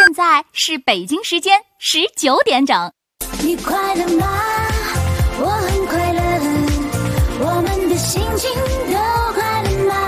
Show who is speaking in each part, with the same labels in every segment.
Speaker 1: 现在是北京时间19点整。
Speaker 2: 你快乐吗？我很快乐，我们的心情都快乐吗？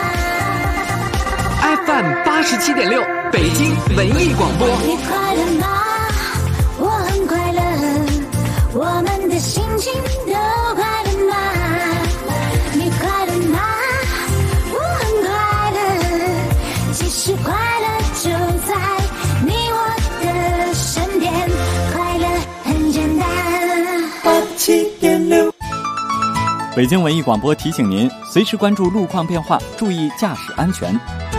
Speaker 3: FM 87.6北京文艺广播。
Speaker 2: 你快乐吗？我很快乐，我们的心情都快乐吗？你快乐吗？我很快乐，其实快乐就在你我的身边，快乐很简单。87.6
Speaker 4: 北京文艺广播提醒您，随时关注路况变化，注意驾驶安全。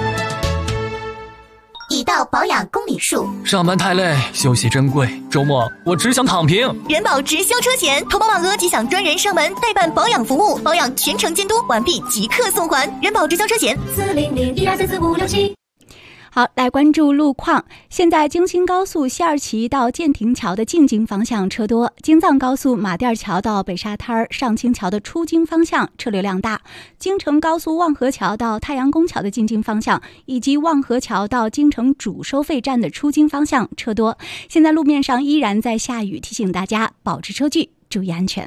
Speaker 5: 已到保养公里数，
Speaker 6: 上班太累，休息珍贵，周末我只想躺平。
Speaker 5: 人保直销车险，投保满额即享专人上门代办保养服务，保养全程监督，完毕即刻送还。人保直销车险40012344567。
Speaker 7: 好，来关注路况。现在京新高速西二旗到建亭桥的进京方向车多，京藏高速马甸桥到北沙滩上清桥的出京方向车流量大，京承高速望河桥到太阳宫桥的进京方向，以及望河桥到京承主收费站的出京方向车多。现在路面上依然在下雨，提醒大家保持车距，注意安全。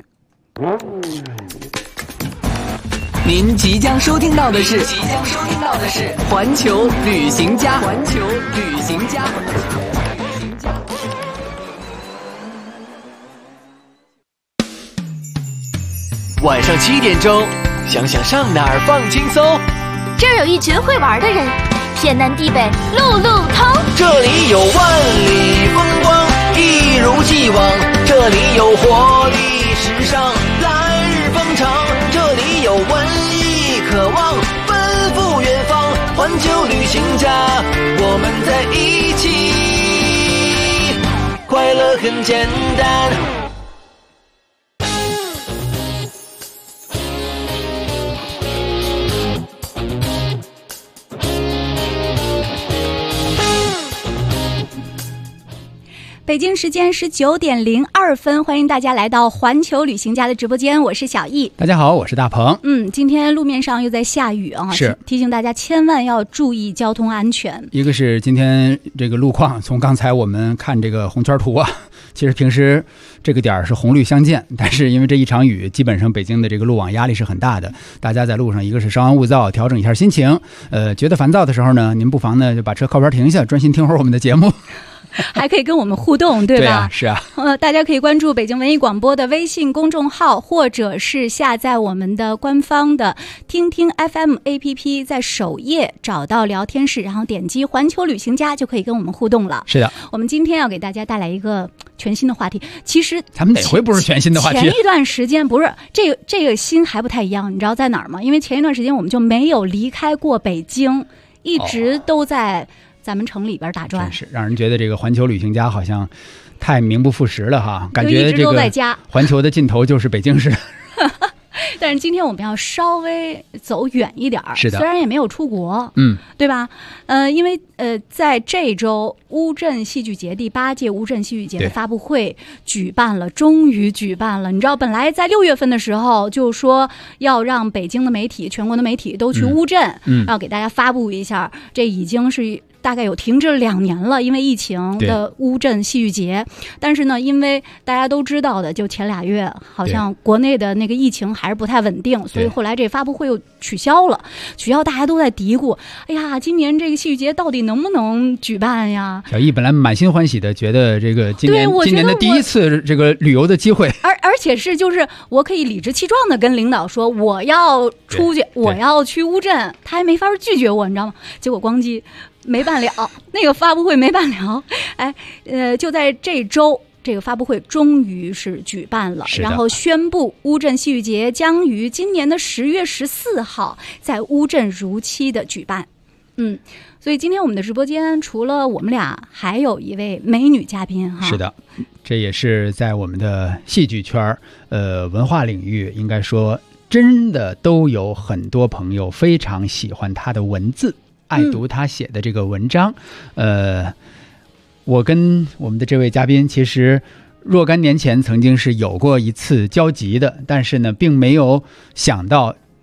Speaker 3: 您即将收听到的是环球旅行家。晚上7点钟，想想上哪儿放轻松。
Speaker 1: 这儿有一群会玩的人，天南地北路路通。
Speaker 8: 这里有万里风光，一如既往。这里有活力时尚，来日方长。这里有文艺渴望，奔赴远方。环球旅行家，我们在一起，快乐很简单。
Speaker 7: 北京时间19点02分，欢迎大家来到环球旅行家的直播间，我是小易。
Speaker 9: 大家好，我是大鹏。
Speaker 7: 今天路面上又在下雨啊，
Speaker 9: 是
Speaker 7: 提醒大家千万要注意交通安全。
Speaker 9: 一个是今天这个路况，从刚才我们看这个红圈图啊，其实平时这个点是红绿相间，但是因为这一场雨，基本上北京的这个路网压力是很大的。大家在路上，一个是稍安勿躁，调整一下心情。觉得烦躁的时候呢，您不妨呢就把车靠边停下，专心听会儿我们的节目。
Speaker 7: 还可以跟我们互动，对吧？
Speaker 9: 对啊，是啊。
Speaker 7: 大家可以关注北京文艺广播的微信公众号，或者是下载我们的官方的听听 FM APP， 在首页找到聊天室，然后点击环球旅行家就可以跟我们互动了。
Speaker 9: 是的，
Speaker 7: 我们今天要给大家带来一个全新的话题。其实
Speaker 9: 咱们哪回不是全新的话题？
Speaker 7: 前一段时间不是这个新还不太一样，你知道在哪儿吗？因为前一段时间我们就没有离开过北京，一直都在咱们城里边打转，
Speaker 9: 真是让人觉得这个环球旅行家好像太名不副实了哈，感觉这个环球的尽头就是北京市。
Speaker 7: 但是今天我们要稍微走远一点，
Speaker 9: 是的，
Speaker 7: 虽然也没有出国，对吧？因为在这周乌镇戏剧节第8届乌镇戏剧节的发布会终于举办了。你知道，本来在6月份的时候就说要让北京的媒体、全国的媒体都去乌镇，要给大家发布一下，这已经是大概有停滞了2年了，因为疫情的乌镇戏剧节。但是呢，因为大家都知道的，就前2月好像国内的那个疫情还是不太稳定，所以后来这发布会又取消了。大家都在嘀咕，哎呀，今年这个戏剧节到底能不能举办呀？
Speaker 9: 小易本来满心欢喜的，觉得这个今年的第一次这个旅游的机会，
Speaker 7: 而且是就是我可以理直气壮的跟领导说我要出去，我要去乌镇，他还没法拒绝我，你知道吗？结果咣叽没办了，那个发布会没办了。就在这周，这个发布会终于是举办了，然后宣布乌镇戏剧节将于今年的10月14号在乌镇如期的举办。所以今天我们的直播间除了我们俩，还有一位美女嘉宾哈。
Speaker 9: 是的，这也是在我们的戏剧圈文化领域，应该说真的都有很多朋友非常喜欢她的文字，爱读他写的这个文章。我跟我们的这位嘉宾其实若干年前曾经是有过一次交集的，但是呢并没有想到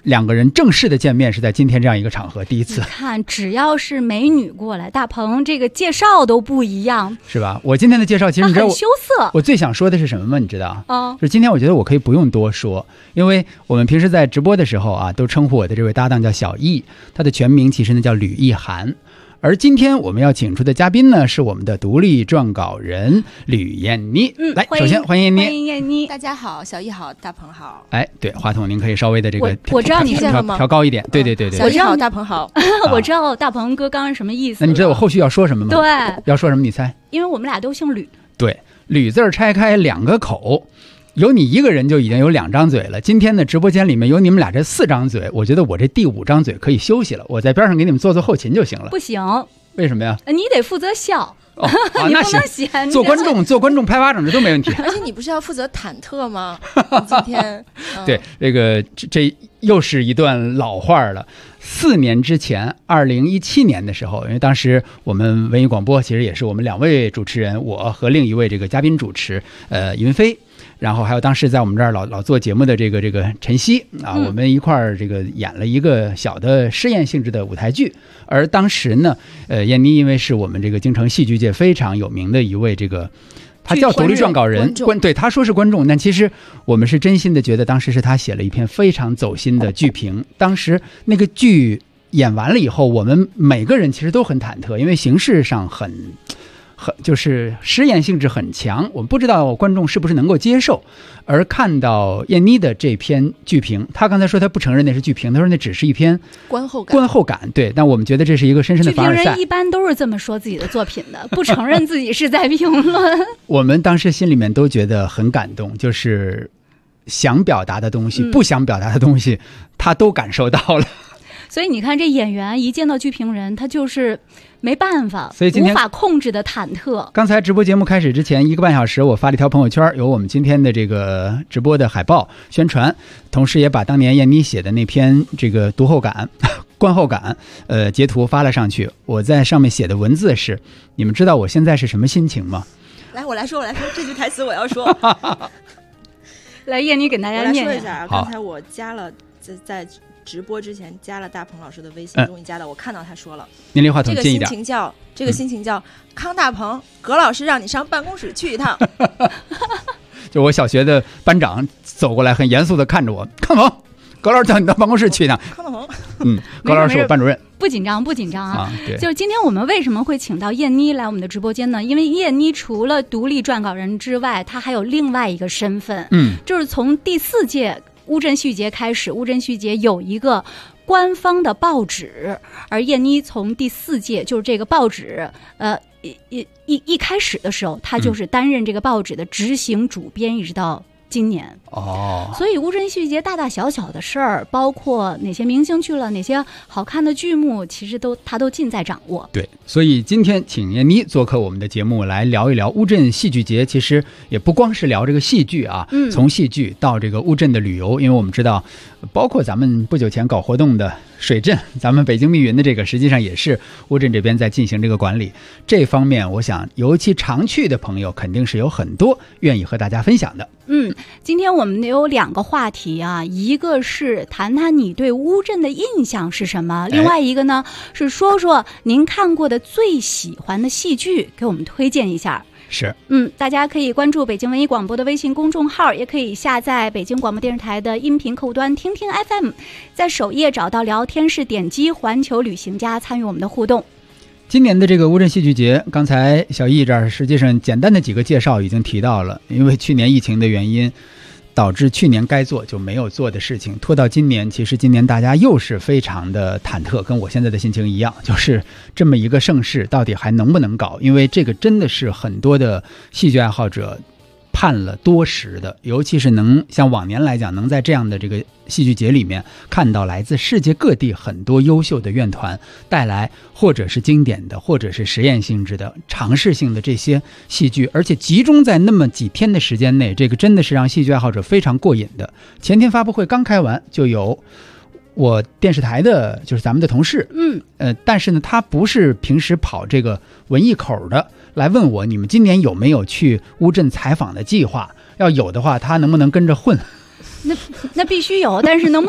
Speaker 9: 两个人正式的见面是在今天这样一个场合，第一次。
Speaker 7: 你看，只要是美女过来，大鹏这个介绍都不一样，
Speaker 9: 是吧？我今天的介绍其实你知道
Speaker 7: 很羞涩。
Speaker 9: 我最想说的是什么吗？你知道？
Speaker 7: 就是
Speaker 9: 今天我觉得我可以不用多说，因为我们平时在直播的时候啊，都称呼我的这位搭档叫小易，他的全名其实呢叫吕意涵。而今天我们要请出的嘉宾呢，是我们的独立撰稿人吕燕妮。来，首先欢迎燕妮。
Speaker 7: 欢迎燕妮。
Speaker 10: 大家好，小易好，大鹏好。
Speaker 9: 哎，对，话筒您可以稍微的这个
Speaker 7: 我知道你
Speaker 9: 调高一点。对对对对。
Speaker 10: 小易好，大鹏好。
Speaker 7: 我知道大鹏哥刚刚什么意思。
Speaker 9: 那你知道我后续要说什么吗？
Speaker 7: 对，
Speaker 9: 要说什么？你猜？
Speaker 7: 因为我们俩都姓吕。
Speaker 9: 对，吕字拆开两个口。有你一个人就已经有2张嘴了，今天的直播间里面有你们俩这4张嘴，我觉得我这第5张嘴可以休息了，我在边上给你们做后勤就行了。
Speaker 7: 不行，
Speaker 9: 为什么呀？
Speaker 7: 你得负责笑。
Speaker 9: 你
Speaker 7: 不能闲。
Speaker 9: 做观众拍巴掌这都没问题。
Speaker 10: 而且你不是要负责忐忑吗？今天
Speaker 9: 对，这又是一段老话了。4年之前，2017年的时候，因为当时我们文艺广播其实也是我们2位主持人，我和另一位这个嘉宾主持，云飞。然后还有当时在我们这儿老做节目的这个陈曦啊，我们一块儿这个演了一个小的试验性质的舞台剧。而当时呢，燕妮因为是我们这个京城戏剧界非常有名的一位这个，他叫独立撰稿人，对，他说是观众，但其实我们是真心的觉得当时是他写了一篇非常走心的剧评。当时那个剧演完了以后，我们每个人其实都很忐忑，因为形式上很就是实验性质很强，我们不知道观众是不是能够接受。而看到燕妮的这篇剧评，他刚才说他不承认那是剧评，他说那只是一篇观后感。对，但我们觉得这是一个深深的凡尔赛。
Speaker 7: 剧评人一般都是这么说自己的作品的，不承认自己是在评论。
Speaker 9: 我们当时心里面都觉得很感动，就是想表达的东西，不想表达的东西，他都感受到了。
Speaker 7: 所以你看，这演员一见到剧评人，他就是没办法，
Speaker 9: 所以今天
Speaker 7: 无法控制的忐忑。
Speaker 9: 刚才直播节目开始之前1个半小时，我发了一条朋友圈，有我们今天的这个直播的海报宣传，同时也把当年燕妮写的那篇这个读后感、观后感，截图发了上去。我在上面写的文字是：你们知道我现在是什么心情吗？
Speaker 10: 来，我来说，这句台词我要说。
Speaker 7: 来，燕妮给大家念
Speaker 10: 说一下，刚才我加了在直播之前加了大鹏老师的微信，终于加到，我看到他说了，
Speaker 9: 您离话筒近一点。
Speaker 10: 这个心情叫康大鹏，葛老师让你上办公室去一趟。
Speaker 9: 就我小学的班长走过来，很严肃的看着我，康鹏，葛老师叫你到办公室去一趟。
Speaker 10: 康大鹏，
Speaker 9: 葛老师是我班主任。
Speaker 7: 不紧张啊！就是今天我们为什么会请到燕妮来我们的直播间呢？因为燕妮除了独立撰稿人之外，她还有另外一个身份，就是从第4届乌镇戏剧节开始，乌镇戏剧节有一个官方的报纸，而燕妮从第4届就是这个报纸，一开始的时候，她就是担任这个报纸的执行主编，一直到今年。所以乌镇戏剧节大大小小的事儿，包括哪些明星去了，哪些好看的剧目，其实他都尽在掌握。
Speaker 9: 对，所以今天请燕妮做客我们的节目，来聊一聊乌镇戏剧节。其实也不光是聊这个戏剧啊，从戏剧到这个乌镇的旅游，因为我们知道，包括咱们不久前搞活动的水镇，咱们北京密云的这个，实际上也是乌镇这边在进行这个管理。这方面，我想尤其常去的朋友，肯定是有很多愿意和大家分享的。
Speaker 7: 今天我们有2个话题啊，一个是谈谈你对乌镇的印象是什么，另外一个呢是说说您看过的最喜欢的戏剧，给我们推荐一下。
Speaker 9: 是，
Speaker 7: 大家可以关注北京文艺广播的微信公众号，也可以下载北京广播电视台的音频客户端听听 FM， 在首页找到聊天室，点击环球旅行家，参与我们的互动。
Speaker 9: 今年的这个乌镇戏剧节，刚才小易这儿实际上简单的几个介绍已经提到了，因为去年疫情的原因，导致去年该做就没有做的事情拖到今年。其实今年大家又是非常的忐忑，跟我现在的心情一样，就是这么一个盛事到底还能不能搞，因为这个真的是很多的戏剧爱好者盼了多时的，尤其是能像往年来讲，能在这样的这个戏剧节里面看到来自世界各地很多优秀的院团带来或者是经典的或者是实验性质的尝试性的这些戏剧，而且集中在那么几天的时间内，这个真的是让戏剧爱好者非常过瘾的。前天发布会刚开完，就有我电视台的就是咱们的同事，但是呢他不是平时跑这个文艺口的，来问我你们今年有没有去乌镇采访的计划，要有的话他能不能跟着混。
Speaker 7: 那必须有，但是能不能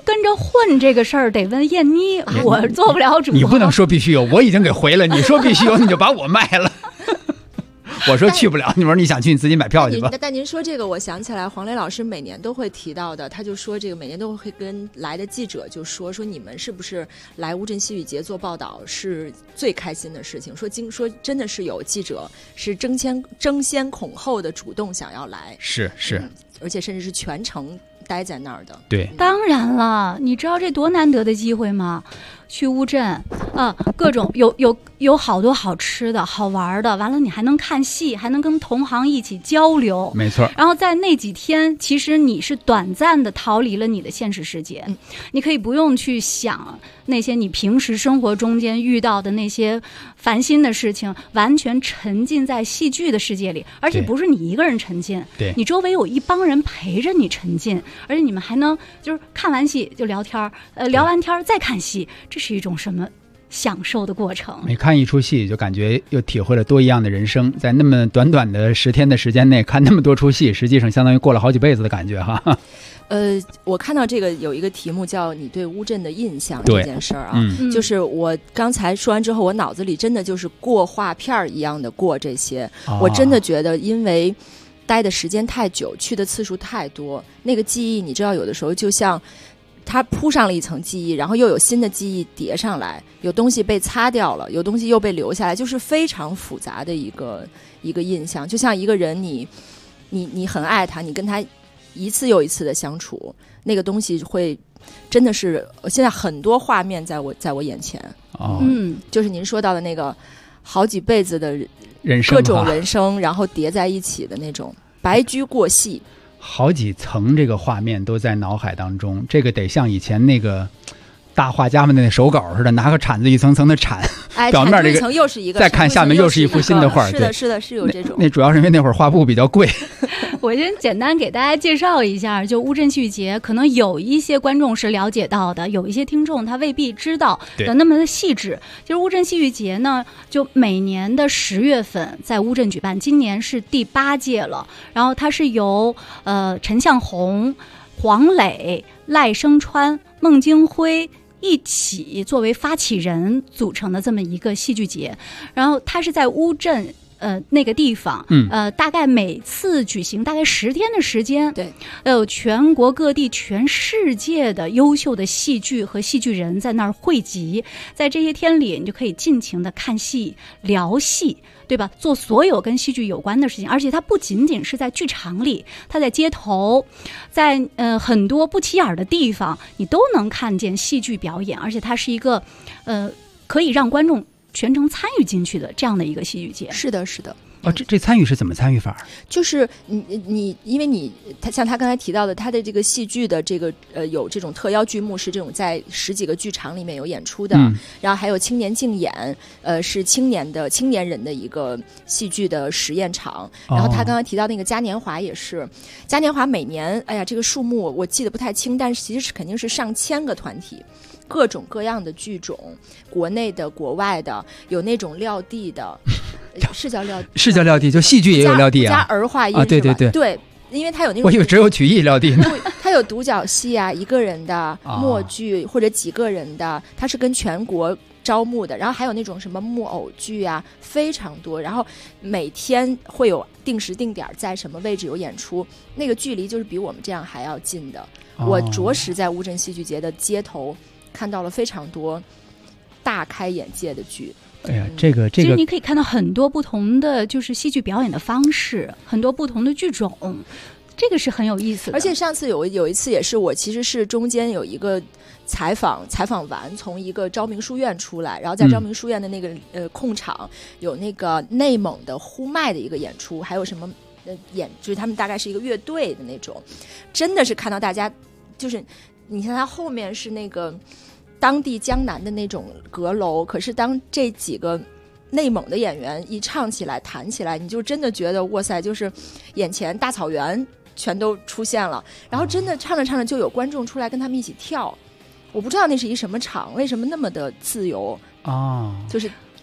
Speaker 7: 跟着混这个事儿得问燕妮，我做不了主播。
Speaker 9: 你不能说必须有，我已经给回了。你说必须有，你就把我卖了。我说去不了，你说你想去你自己买票去吧。
Speaker 10: 但您说这个，我想起来黄磊老师每年都会提到的，他就说这个每年都会跟来的记者就说你们是不是来乌镇戏剧节做报道是最开心的事情？说真的是有记者是争先恐后的主动想要来，
Speaker 9: 是，
Speaker 10: 而且甚至是全程待在那儿的。
Speaker 9: 对，
Speaker 7: 当然了，你知道这多难得的机会吗？去乌镇各种有好多好吃的好玩的，完了你还能看戏，还能跟同行一起交流，
Speaker 9: 没错。
Speaker 7: 然后在那几天其实你是短暂的逃离了你的现实世界，你可以不用去想那些你平时生活中间遇到的那些烦心的事情，完全沉浸在戏剧的世界里，而且不是你一个人沉浸，
Speaker 9: 对，
Speaker 7: 你周围有一帮人陪着你沉浸，而且你们还能就是看完戏就聊天，聊完天再看戏，这是一种什么享受的过程？
Speaker 9: 每看一出戏就感觉又体会了多一样的人生，在那么短短的10天的时间内看那么多出戏，实际上相当于过了好几辈子的感觉哈。
Speaker 10: 我看到这个有一个题目叫你对乌镇的印象这件事儿啊，就是我刚才说完之后，我脑子里真的就是过画片一样的过这些，我真的觉得因为待的时间太久，去的次数太多，那个记忆你知道有的时候就像它铺上了一层记忆，然后又有新的记忆叠上来，有东西被擦掉了，有东西又被留下来，就是非常复杂的一个印象。就像一个人你很爱他，你跟他一次又一次的相处，那个东西会真的是现在很多画面在我眼前。就是您说到的那个好几辈子的
Speaker 9: 人生，
Speaker 10: 各种人生，然后叠在一起的那种白驹过隙，
Speaker 9: 好几层这个画面都在脑海当中。这个得像以前那个大画家们的那手稿似的，拿个铲子一层层的铲，表面这个
Speaker 10: 又是一个，
Speaker 9: 再看下面又是一幅新的画。
Speaker 10: 是的，是的，是有这种。
Speaker 9: 那主要是因为那会儿画布比较贵。
Speaker 7: 我先简单给大家介绍一下，就乌镇戏剧节，可能有一些观众是了解到的，有一些听众他未必知道的那么的细致。就是乌镇戏剧节呢，就每年的10月份在乌镇举办，今年是第8届了。然后它是由陈向红、黄磊、赖声川、孟京辉一起作为发起人组成的这么一个戏剧节。然后它是在乌镇那个地方，大概每次举行大概10天的时间，
Speaker 10: 对，
Speaker 7: 有全国各地、全世界的优秀的戏剧和戏剧人在那儿汇集，在这些天里，你就可以尽情的看戏、聊戏，对吧？做所有跟戏剧有关的事情，而且它不仅仅是在剧场里，它在街头，在很多不起眼的地方，你都能看见戏剧表演，而且它是一个可以让观众全程参与进去的这样的一个戏剧节。
Speaker 10: 是的，是的。
Speaker 9: 这参与是怎么参与法？
Speaker 10: 就是你因为他像他刚才提到的，他的这个戏剧的这个有这种特邀剧目是这种在10几个剧场里面有演出的，然后还有青年竞演，是青年人的一个戏剧的实验场。然后他刚才提到那个嘉年华也是，嘉年华每年哎呀这个数目我记得不太清，但是其实是肯定是上千个团体。各种各样的剧种，国内的、国外的，有那种撂地的，是叫撂地，
Speaker 9: 就戏剧也有撂地啊，
Speaker 10: 加儿化音，对，因为它有那种，
Speaker 9: 我以为只有曲艺撂地呢。
Speaker 10: 它有独角戏啊，一个人的默剧或者几个人的，它是跟全国招募的，然后还有那种什么木偶剧啊，非常多。然后每天会有定时定点在什么位置有演出，那个距离就是比我们这样还要近的。我着实在乌镇戏剧节的街头看到了非常多大开眼界的剧。
Speaker 9: 哎呀，这个，
Speaker 7: 其实你可以看到很多不同的就是戏剧表演的方式，很多不同的剧种，这个是很有意思的。
Speaker 10: 而且上次有一次也是我其实是中间有一个采访完从一个昭明书院出来，然后在昭明书院的那个空场有那个内蒙的呼麦的一个演出，还有什么就是他们大概是一个乐队的那种，真的是看到大家就是你看他后面是那个当地江南的那种阁楼，可是当这几个内蒙的演员一唱起来弹起来，你就真的觉得哇塞，就是眼前大草原全都出现了，然后真的唱着唱着就有观众出来跟他们一起跳。我不知道那是一什么场，为什么那么的自由啊？就是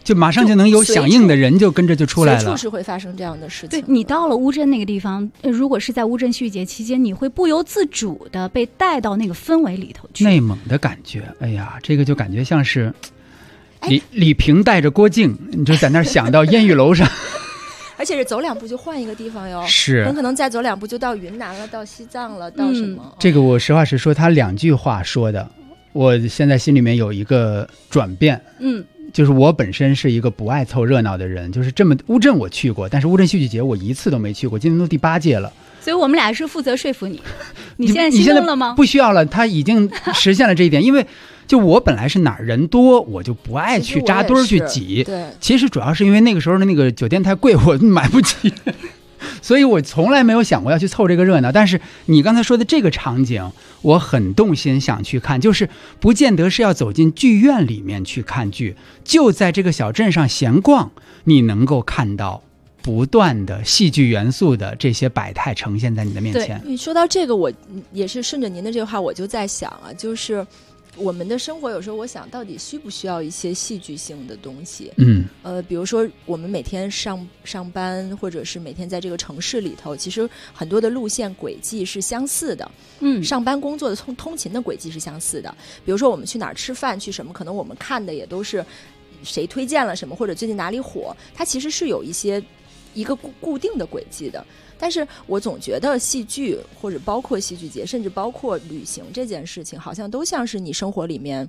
Speaker 9: 就马上就能有响应的人就跟着就出来了，
Speaker 10: 随处是会发生这样的事情。
Speaker 7: 对，你到了乌镇那个地方，如果是在乌镇戏剧节期间，你会不由自主的被带到那个氛围里头去，
Speaker 9: 内蒙的感觉。哎呀，这个就感觉像是李萍带着郭靖，你就在那儿想到烟雨楼上。
Speaker 10: 而且是走2步就换一个地方哟，
Speaker 9: 是
Speaker 10: 很可能再走2步就到云南了，到西藏了，到什么？
Speaker 9: 这个我实话实说，他2句话说的，我现在心里面有一个转变。就是我本身是一个不爱凑热闹的人，就是这么乌镇我去过，但是乌镇戏剧节我一次都没去过，今年都第8届了。
Speaker 7: 所以我们俩是负责说服你。你现在心动了吗？
Speaker 9: 不需要了，他已经实现了这一点。因为就我本来是哪儿人多我就不爱去扎堆去挤，
Speaker 10: 对，
Speaker 9: 其实主要是因为那个时候的那个酒店太贵，我买不起。所以我从来没有想过要去凑这个热闹。但是你刚才说的这个场景我很动心想去看，就是不见得是要走进剧院里面去看剧，就在这个小镇上闲逛，你能够看到不断的戏剧元素的这些百态呈现在你的面前。
Speaker 10: 你说到这个，我也是顺着您的这个话，我就在想啊，就是我们的生活有时候我想到底需不需要一些戏剧性的东西。比如说我们每天上班，或者是每天在这个城市里头，其实很多的路线轨迹是相似的。上班工作的通勤的轨迹是相似的。比如说我们去哪儿吃饭去什么，可能我们看的也都是谁推荐了什么，或者最近哪里火，它其实是有一个固定的轨迹的。但是我总觉得戏剧或者包括戏剧节，甚至包括旅行这件事情，好像都像是你生活里面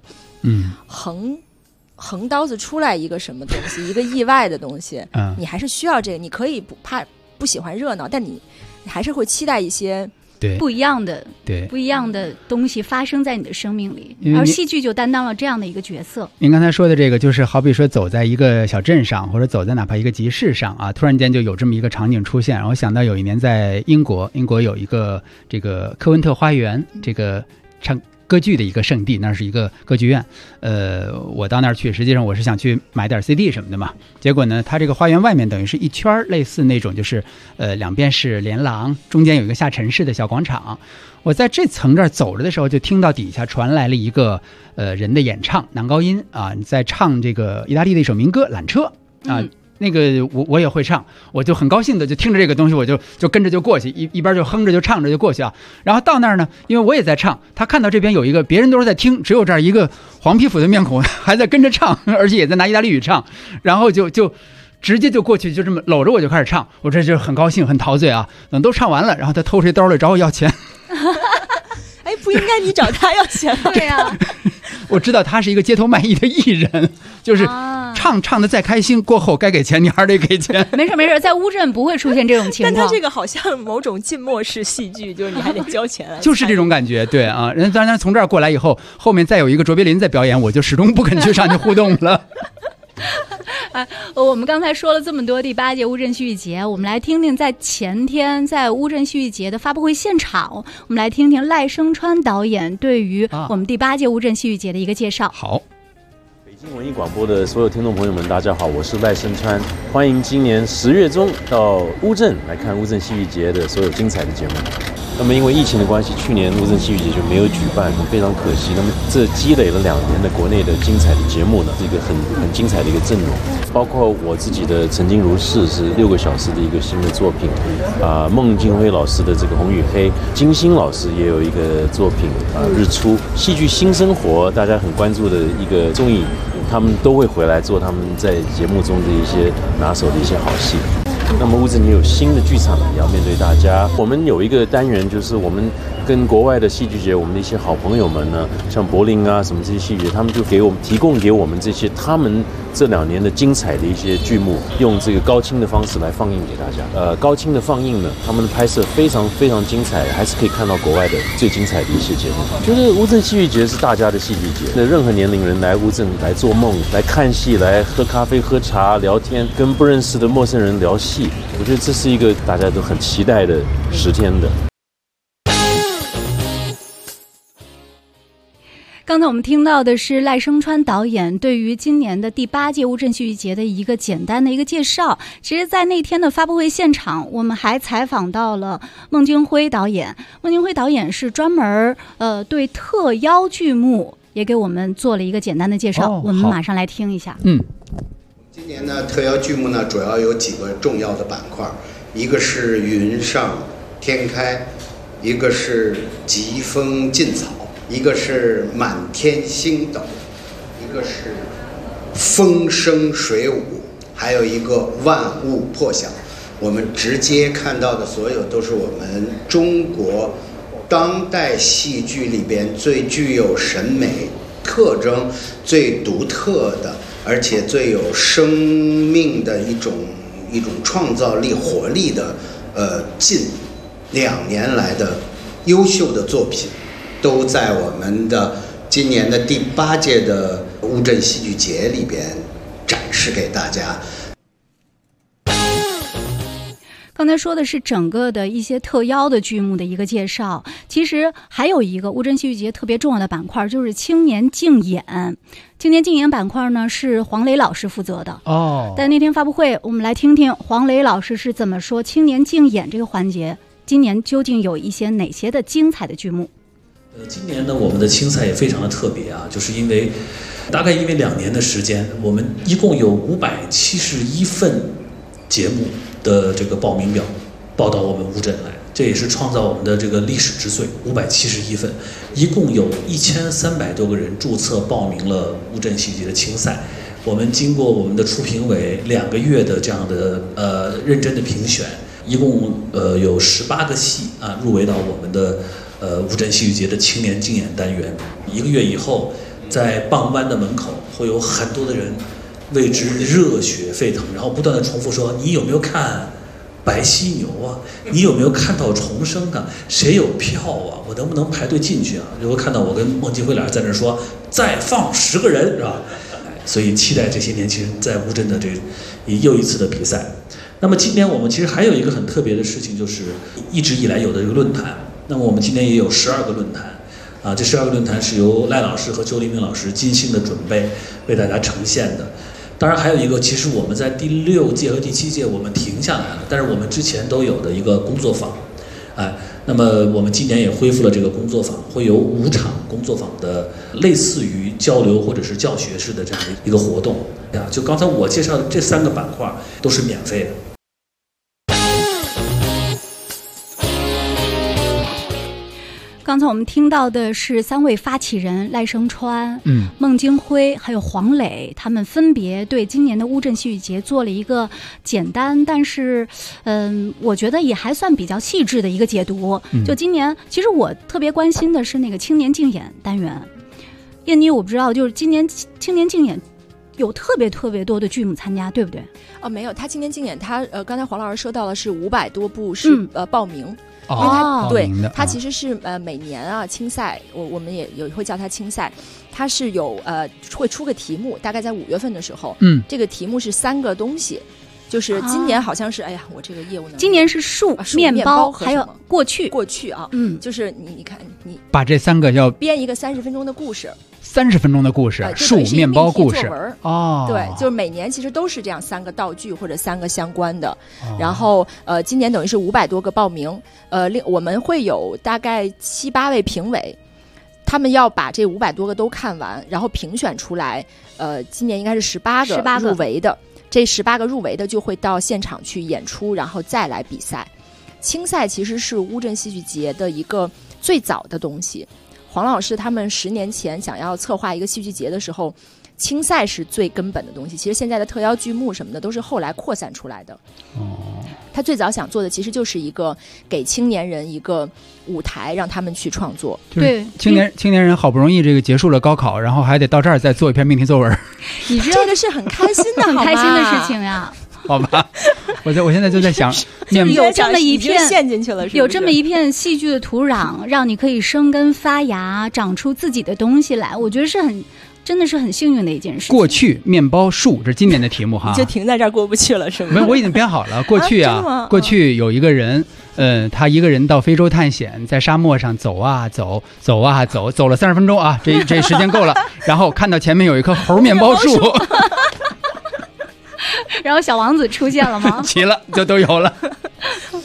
Speaker 10: 横刀子出来一个什么东西，一个意外的东西，你还是需要这个。你可以不喜欢热闹，但你还是会期待一些
Speaker 7: 不一样的东西发生在你的生命里，而戏剧就担当了这样的一个角色。
Speaker 9: 您刚才说的这个，就是好比说走在一个小镇上，或者走在哪怕一个集市上啊，突然间就有这么一个场景出现。然后想到有一年在英国有一个这个科文特花园，这个唱歌剧的一个圣地，那是一个歌剧院。我到那儿去，实际上我是想去买点 CD 什么的嘛。结果呢，它这个花园外面等于是一圈类似那种，就是两边是连廊，中间有一个下沉式的小广场。我在这层这儿走着的时候，就听到底下传来了一个人的演唱，男高音啊，在唱这个意大利的一首民歌《缆车》啊。那个我也会唱，我就很高兴的就听着这个东西，我就跟着就过去，一边就哼着就唱着就过去啊。然后到那儿呢，因为我也在唱，他看到这边有一个别人都是在听，只有这儿一个黄皮肤的面孔还在跟着唱，而且也在拿意大利语唱，然后就直接就过去，就这么搂着我就开始唱，我这就很高兴很陶醉啊。等都唱完了，然后他偷出兜来找我要钱。
Speaker 10: 哎，不应该你找他要钱吗？
Speaker 7: 对呀，
Speaker 9: 我知道他是一个街头卖艺的艺人，就是唱的再开心，过后该给钱你还是得给钱。
Speaker 7: 没事，在乌镇不会出现这种情况。
Speaker 10: 但他这个好像某种浸没式戏剧，就是你还得交钱。
Speaker 9: 就是这种感觉，对啊。人当然从这儿过来以后，后面再有一个卓别林在表演，我就始终不肯去上去互动了。
Speaker 7: 我们刚才说了这么多第8届乌镇戏剧节，我们来听听在前天在乌镇戏剧节的发布会现场，我们来听听赖声川导演对于我们第8届乌镇戏剧节的一个介绍。
Speaker 9: 好，
Speaker 11: 北京文艺广播的所有听众朋友们，大家好，我是赖声川，欢迎今年10月中到乌镇来看乌镇戏剧节的所有精彩的节目。那么因为疫情的关系，去年乌镇戏剧节就没有举办，非常可惜。那么这积累了2年的国内的精彩的节目呢，是一个很精彩的一个阵容。包括我自己的《曾经如是》是6个小时的一个新的作品，孟京辉老师的这个《红与黑》，金星老师也有一个作品日出。戏剧新生活大家很关注的一个综艺，他们都会回来做他们在节目中的一些拿手的一些好戏。那么乌镇也有新的剧场也要面对大家。我们有一个单元，就是我们跟国外的戏剧节，我们的一些好朋友们呢，像柏林啊什么这些戏剧节，他们就提供给我们这些他们这2年的精彩的一些剧目，用这个高清的方式来放映给大家。高清的放映呢，他们的拍摄非常非常精彩，还是可以看到国外的最精彩的一些节目。就是乌镇戏剧节是大家的戏剧节，那任何年龄人来乌镇来做梦、来看戏、来喝咖啡、喝茶、聊天，跟不认识的陌生人聊戏，我觉得这是一个大家都很期待的10天的。
Speaker 7: 刚才我们听到的是赖声川导演对于今年的第8届乌镇戏剧节的一个简单的一个介绍。其实在那天的发布会现场，我们还采访到了孟京辉导演。孟京辉导演是专门对特邀剧目也给我们做了一个简单的介绍，我们马上来听一下。
Speaker 12: 今年呢，特邀剧目呢主要有几个重要的板块，一个是云上天开，一个是疾风劲草，一个是满天星斗，一个是风生水舞，还有一个万物破晓。我们直接看到的所有都是我们中国当代戏剧里边最具有审美特征、最独特的，而且最有生命的一种创造力、活力的近2年来的优秀的作品，都在我们的今年的第8届的乌镇戏剧节里边展示给大家。
Speaker 7: 刚才说的是整个的一些特邀的剧目的一个介绍，其实还有一个乌镇戏剧节特别重要的板块，就是青年竞演。青年竞演板块呢是黄磊老师负责的哦。在那天发布会，我们来听听黄磊老师是怎么说青年竞演这个环节，今年究竟有一些哪些的精彩的剧目？
Speaker 13: 今年呢，我们的青赛也非常的特别啊，就是大概因为2年的时间，我们一共有571份节目的这个报名表报到我们乌镇来，这也是创造我们的这个历史之最，571份，一共有1300多个人注册报名了乌镇戏剧节的青赛。我们经过我们的初评委2个月的这样的认真的评选，一共有18个戏啊入围到我们的乌镇戏剧节的青年竞演单元。1个月以后，在傍湾的门口会有很多的人为之热血沸腾，然后不断的重复说：“你有没有看白犀牛啊？你有没有看到重生啊？谁有票啊？我能不能排队进去啊？”就会看到我跟孟京辉俩在那说：“再放10个人，是吧？”所以期待这些年轻人在乌镇的又一次的比赛。那么今年我们其实还有一个很特别的事情，就是一直以来有的这个论坛。那么我们今年也有12个论坛。这12个论坛是由赖老师和周黎明老师精心的准备，为大家呈现的。当然还有一个，其实我们在第6届和第7届我们停下来了，但是我们之前都有的一个工作坊，那么我们今年也恢复了这个工作坊，会有5场工作坊的类似于交流或者是教学式的这样的一个活动就刚才我介绍的这3个板块都是免费的。
Speaker 7: 刚才我们听到的是3位发起人赖声川、孟京辉还有黄磊，他们分别对今年的乌镇戏剧节做了一个简单但是我觉得也还算比较细致的一个解读。就今年其实我特别关心的是那个青年竞演单元。燕妮，我不知道就是今年青年竞演有特别多的剧目参加，对不对？
Speaker 10: 没有，他青年竞演他刚才黄老师说到了是500多部是报名。因为它其实是每年啊青赛，我们也会叫它青赛，它是有会出个题目，大概在5月份的时候，这个题目是3个东西，就是今年好像是，哎呀，我这个业务呢，
Speaker 7: 今年是树、面包还有过去
Speaker 10: 啊，就是你看你
Speaker 9: 把这3个要
Speaker 10: 编一个30分钟的故事。
Speaker 9: 30分钟的故事，树、面包故事
Speaker 10: 哦，对，就是每年其实都是这样3个道具或者3个相关的，然后今年等于是500多个报名，我们会有大概7、8位评委，他们要把这500多个都看完，然后评选出来，今年应该是18个入围的，这18个入围的就会到现场去演出，然后再来比赛。青赛其实是乌镇戏剧节的一个最早的东西。黄老师他们10年前想要策划一个戏剧节的时候，青赛是最根本的东西。其实现在的特邀剧目什么的都是后来扩散出来的。他最早想做的其实就是一个给青年人一个舞台，让他们去创作。
Speaker 9: 对，青年人好不容易这个结束了高考，然后还得到这儿再做一篇命题作文。
Speaker 10: 你这个是很开心的，
Speaker 7: 很开心的事情呀。
Speaker 9: 好吧，我现在就在想，
Speaker 7: 有这么一片
Speaker 10: 陷进去了，
Speaker 7: 有这么一片戏剧的土壤，让你可以生根发芽，长出自己的东西来。我觉得真的是很幸运的一件事。
Speaker 9: 过去面包树，这是今年的题目哈，
Speaker 10: 你就停在这儿过不去了是吗？
Speaker 9: 没有，我已经编好了。过去过去有一个人，他一个人到非洲探险，在沙漠上走啊走，走啊走，走了30分钟啊，这时间够了。然后看到前面有一棵猴面包树。
Speaker 7: 然后小王子出现了吗？
Speaker 9: 齐了，就都有了。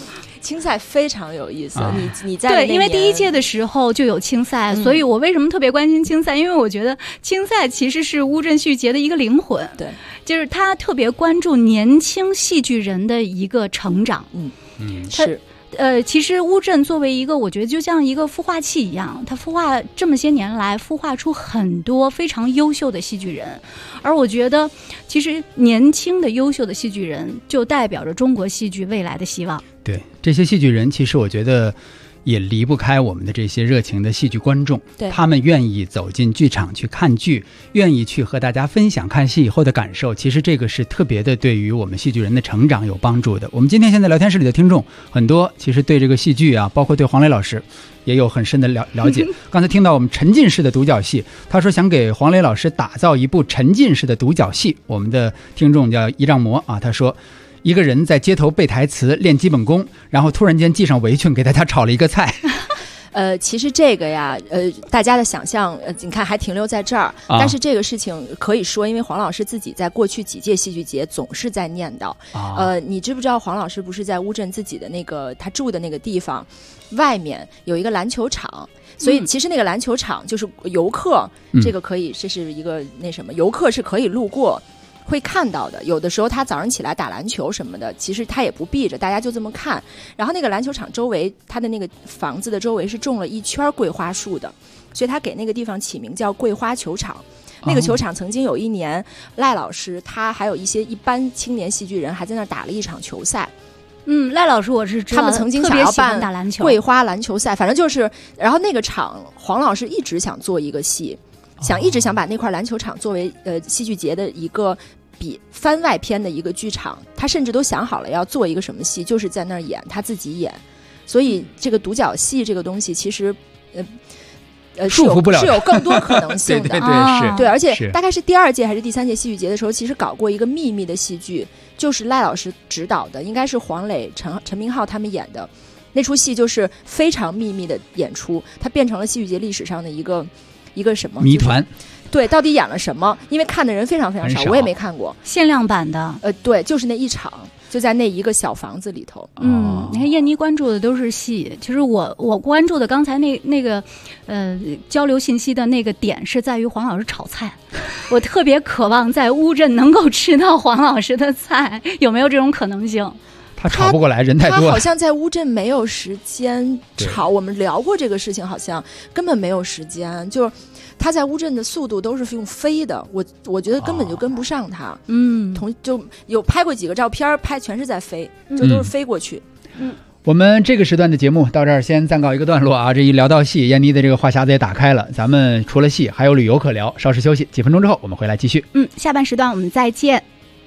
Speaker 10: 青赛非常有意思。你在
Speaker 7: 对，因为第一届的时候就有青赛，所以我为什么特别关心青赛？因为我觉得青赛其实是乌镇戏剧节的一个灵魂。
Speaker 10: 对，
Speaker 7: 就是他特别关注年轻戏剧人的一个成长。
Speaker 10: 是。
Speaker 7: 其实乌镇作为一个，我觉得就像一个孵化器一样，它孵化这么些年来，孵化出很多非常优秀的戏剧人。而我觉得，其实年轻的优秀的戏剧人，就代表着中国戏剧未来的希望。
Speaker 9: 对，这些戏剧人，其实我觉得也离不开我们的这些热情的戏剧观众，他们愿意走进剧场去看剧，愿意去和大家分享看戏以后的感受，其实这个是特别的对于我们戏剧人的成长有帮助的。我们今天现在聊天室里的听众很多，其实对这个戏剧啊，包括对黄磊老师也有很深的了解。刚才听到我们沉浸式的独角戏，他说想给黄磊老师打造一部沉浸式的独角戏。我们的听众叫一丈魔啊，他说一个人在街头背台词练基本功，然后突然间系上围裙给大家炒了一个菜。
Speaker 10: 其实这个呀，大家的想象，你看还停留在这儿。但是这个事情可以说，因为黄老师自己在过去几届戏剧节总是在念叨。你知不知道黄老师不是在乌镇自己的那个他住的那个地方，外面有一个篮球场，所以其实那个篮球场就是游客，这个可以，这是一个那什么，游客是可以路过。会看到的，有的时候他早上起来打篮球什么的，其实他也不避着，大家就这么看。然后那个篮球场周围，他的那个房子的周围是种了一圈桂花树的，所以他给那个地方起名叫桂花球场。那个球场曾经有一年，赖老师他还有一些一般青年戏剧人还在那儿打了一场球赛。
Speaker 7: 赖老师我是知道，
Speaker 10: 他们曾经想要办
Speaker 7: 打篮球
Speaker 10: 桂花篮球赛，反正就是，然后那个场黄老师一直想做一个戏。一直想把那块篮球场作为戏剧节的一个比番外篇的一个剧场，他甚至都想好了要做一个什么戏，就是在那儿演，他自己演。所以这个独角戏这个东西其实
Speaker 9: 束缚不了，
Speaker 10: 是有更多可能性的。
Speaker 9: 对，
Speaker 10: 而且大概是第2届还是第3届戏剧节的时候，其实搞过一个秘密的戏剧，就是赖老师指导的，应该是黄磊、陈明昊他们演的那出戏，就是非常秘密的演出，它变成了戏剧节历史上的一个什么
Speaker 9: 谜团。
Speaker 10: 对，到底演了什么？因为看的人非常非常少，我也没看过
Speaker 7: 限量版的。
Speaker 10: 对，就是那一场，就在那一个小房子里头。
Speaker 7: 你看燕妮关注的都是戏，其实我关注的刚才那个交流信息的那个点是在于黄老师炒菜，我特别渴望在乌镇能够吃到黄老师的菜，有没有这种可能性？
Speaker 9: 他炒不过来，人太多了。
Speaker 10: 他好像在乌镇没有时间炒，我们聊过这个事情，好像根本没有时间，就是他在乌镇的速度都是用飞的，我觉得根本就跟不上他。就有拍过几个照片，拍全是在飞，就都是飞过去。
Speaker 9: 我们这个时段的节目到这儿先暂告一个段落啊！这一聊到戏，燕妮的这个话匣子也打开了，咱们除了戏还有旅游可聊，稍事休息，几分钟之后我们回来继续。
Speaker 7: 下半时段我们再见。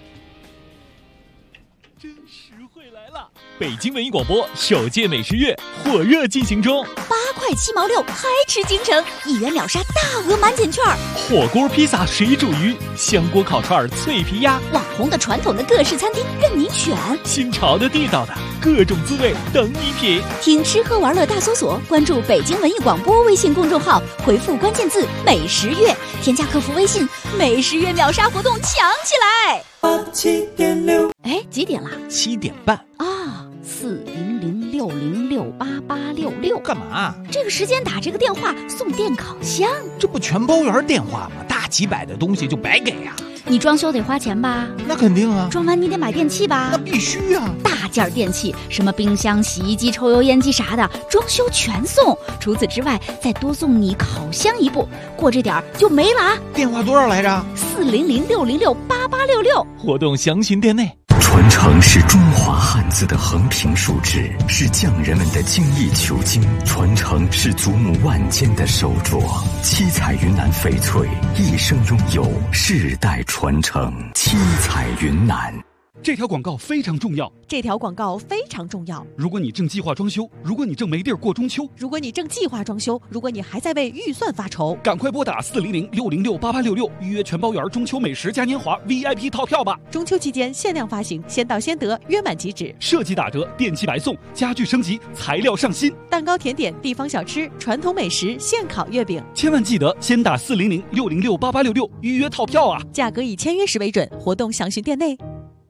Speaker 14: 北京文艺广播首届美食月火热进行中
Speaker 5: ，8块7毛6，嗨吃京城，1元秒杀大额满减券，
Speaker 14: 火锅、披萨、水煮鱼、香锅、烤串、脆皮鸭，
Speaker 5: 网红的、传统的各式餐厅任你选，
Speaker 14: 新潮的、地道的各种滋味等你品。
Speaker 5: 听吃喝玩乐大搜索，关注北京文艺广播微信公众号，回复关键字“美食月”，添加客服微信，美食月秒杀活动抢起来。
Speaker 15: 7.6，
Speaker 5: 几点了
Speaker 15: ？7点半
Speaker 5: 啊。40060688866，
Speaker 15: 干嘛？
Speaker 5: 这个时间打这个电话送电烤箱，
Speaker 15: 这不全包圆电话吗？大几百的东西就白给呀。
Speaker 5: 你装修得花钱吧？
Speaker 15: 那肯定啊。
Speaker 5: 装完你得买电器吧？
Speaker 15: 那必须啊。
Speaker 5: 大件电器，什么冰箱、洗衣机、抽油烟机啥的，装修全送。除此之外，再多送你烤箱一部。过这点就没了啊。
Speaker 15: 电话多少来着
Speaker 5: ？40060688866。
Speaker 14: 活动详询店内。
Speaker 16: 传承是中华汉字的横平竖直，是匠人们的精益求精；传承是祖母万间的手镯。七彩云南翡翠一生拥有，世代传承。七彩云南。
Speaker 17: 这条广告非常重要。
Speaker 18: 这条广告非常重要。
Speaker 17: 如果你正计划装修，如果你正没地儿过中秋，
Speaker 18: 如果你正计划装修，如果你还在为预算发愁，
Speaker 17: 赶快拨打40060688866预约全包圆中秋美食嘉年华 VIP 套票吧！
Speaker 18: 中秋期间限量发行，先到先得，约满即止。
Speaker 17: 设计打折，电器白送，家具升级，材料上新，
Speaker 18: 蛋糕、甜点、地方小吃、传统美食、现烤月饼，
Speaker 17: 千万记得先打40060688866预约套票啊！
Speaker 18: 价格以签约时为准，活动详询店内。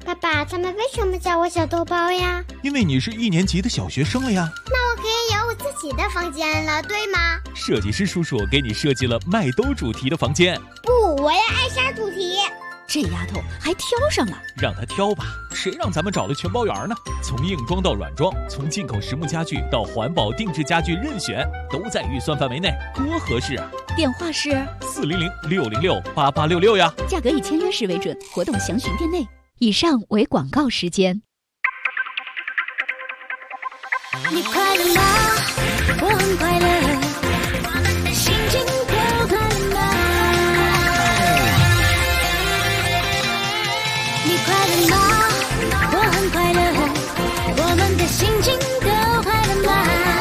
Speaker 2: 爸爸，他们为什么叫我小豆包呀？
Speaker 15: 因为你是1年级的小学生了呀。
Speaker 2: 那我可以有我自己的房间了，对吗？
Speaker 14: 设计师叔叔给你设计了麦兜主题的房间。
Speaker 2: 不，我要艾莎主题。
Speaker 5: 这丫头还挑上了，
Speaker 14: 让她挑吧，谁让咱们找了全包圆呢？从硬装到软装，从进口实木家具到环保定制家具，任选都在预算范围内，多合适啊！
Speaker 5: 电话是
Speaker 14: 400-606-8866呀，
Speaker 5: 价格以签约时为准，活动详询店内。以上为广告时间。
Speaker 2: 你快乐吗？我很快乐，心情都快乐吗？你快乐吗？我很快乐，我们的心情都快乐吗？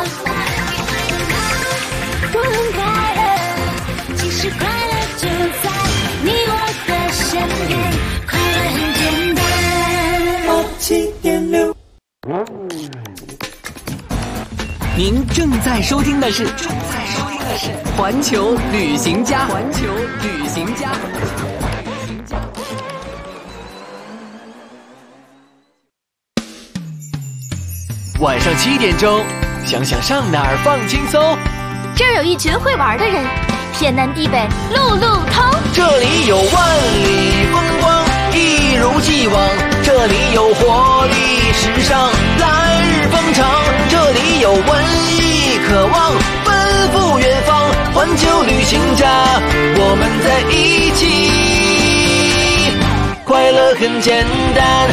Speaker 2: 我很快乐，其实快乐就在你我的身边，快乐很简单。7.6。
Speaker 3: 您正在收听的是环球旅行家。晚上7点钟，想想上哪儿放轻松。
Speaker 1: 这儿有一群会玩的人，天南地北路路通。
Speaker 8: 这里有万里风光，一如既往。这里有活力时尚，来日方长。这里有文艺渴望，奔赴远方。环球旅行家，我们在一起，快乐很简单。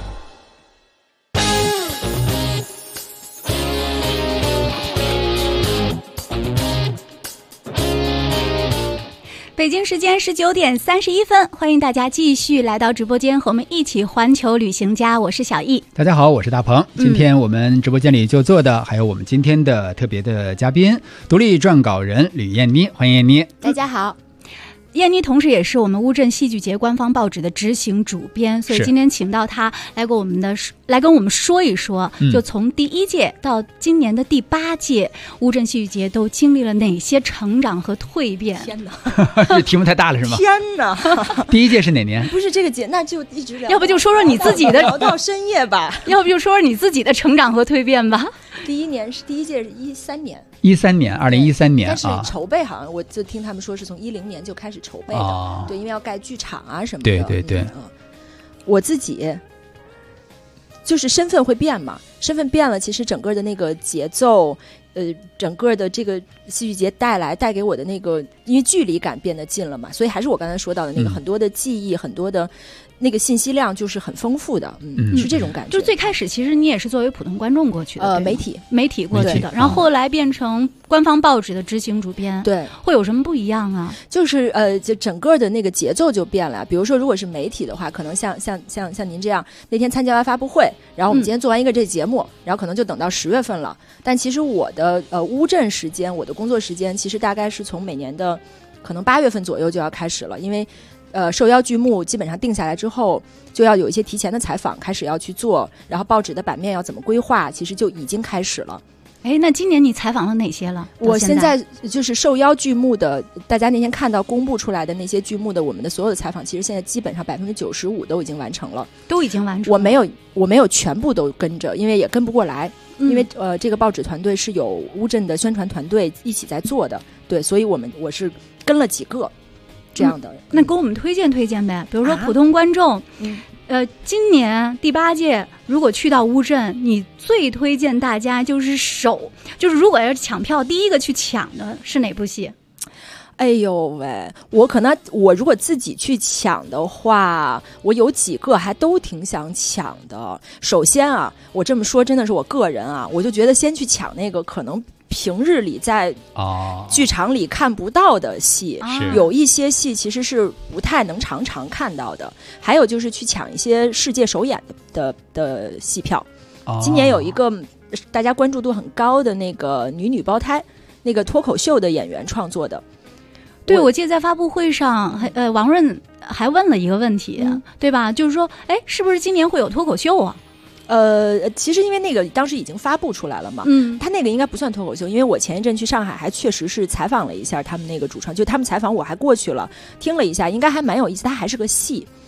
Speaker 7: 北京时间19点31分，欢迎大家继续来到直播间，和我们一起环球旅行家。我是小易，
Speaker 9: 大家好，我是大鹏。今天我们直播间里就坐的还有我们今天的特别的嘉宾，独立撰稿人吕燕妮，欢迎燕妮。
Speaker 10: 大家好。
Speaker 7: 燕妮同时也是我们乌镇戏剧节官方报纸的执行主编，所以今天请到她来跟我们说一说，就从第1届到今年的第8届乌镇戏剧节都经历了哪些成长和蜕变。
Speaker 10: 天哪，
Speaker 9: 这题目太大了是吗？
Speaker 10: 天哪，
Speaker 9: 第1届是哪年？
Speaker 10: 不是这个节，那就一直聊，
Speaker 7: 要不就说说你自己的
Speaker 10: 聊到深夜吧，
Speaker 7: 要不就说说你自己的成长和届吧。
Speaker 10: 第1届是13年
Speaker 9: ，2013年
Speaker 10: 但是筹备好像我就听他们说是从10年就开始筹备的，对，因为要盖剧场啊什么的。
Speaker 9: 对。
Speaker 10: 我自己就是身份会变嘛，身份变了，其实整个的那个节奏，整个的这个戏剧节带给我的那个，因为距离感变得近了嘛，所以还是我刚才说到的那个很多的记忆，很多的那个信息量就是很丰富的，是这种感觉。
Speaker 7: 就是最开始其实你也是作为普通观众过去的，媒体过去的，然后后来变成官方报纸的执行主编，
Speaker 10: 对，
Speaker 7: 会有什么不一样啊？
Speaker 10: 就是就整个的那个节奏就变了。比如说，如果是媒体的话，可能像您这样，那天参加完发布会，然后我们今天做完一个这节目，然后可能就等到10月份了。但其实我的乌镇时间，我的工作时间，其实大概是从每年的可能8月份左右就要开始了，因为受邀剧目基本上定下来之后，就要有一些提前的采访开始要去做，然后报纸的版面要怎么规划，其实就已经开始了。
Speaker 7: 哎，那今年你采访了哪些了？
Speaker 10: 我现在就是受邀剧目的，大家那天看到公布出来的那些剧目的，我们的所有的采访，其实现在基本上95%都已经完成了，
Speaker 7: 都已经完成。
Speaker 10: 我没有全部都跟着，因为也跟不过来，因为这个报纸团队是有乌镇的宣传团队一起在做的，对，所以我是跟了几个这样的。
Speaker 7: 那给我们推荐呗，比如说普通观众。今年第8届如果去到乌镇，你最推荐大家就是如果要抢票，第一个去抢的是哪部戏？
Speaker 10: 哎呦喂，我如果自己去抢的话，我有几个还都挺想抢的。首先啊，我这么说真的是我个人啊，我就觉得先去抢那个可能平日里在剧场里看不到的戏，有一些戏其实是不太能常常看到的。还有就是去抢一些世界首演的戏票。今年有一个大家关注度很高的那个女胞胎，那个脱口秀的演员创作的。
Speaker 7: 对，我记得在发布会上，王润还问了一个问题，对吧？就是说，哎，是不是今年会有脱口秀啊？
Speaker 10: 其实因为那个当时已经发布出来了嘛，他那个应该不算脱口秀，因为我前一阵去上海还确实是采访了一下他们那个主创，就他们采访我还过去了，听了一下，应该还蛮有意思，它还是个戏。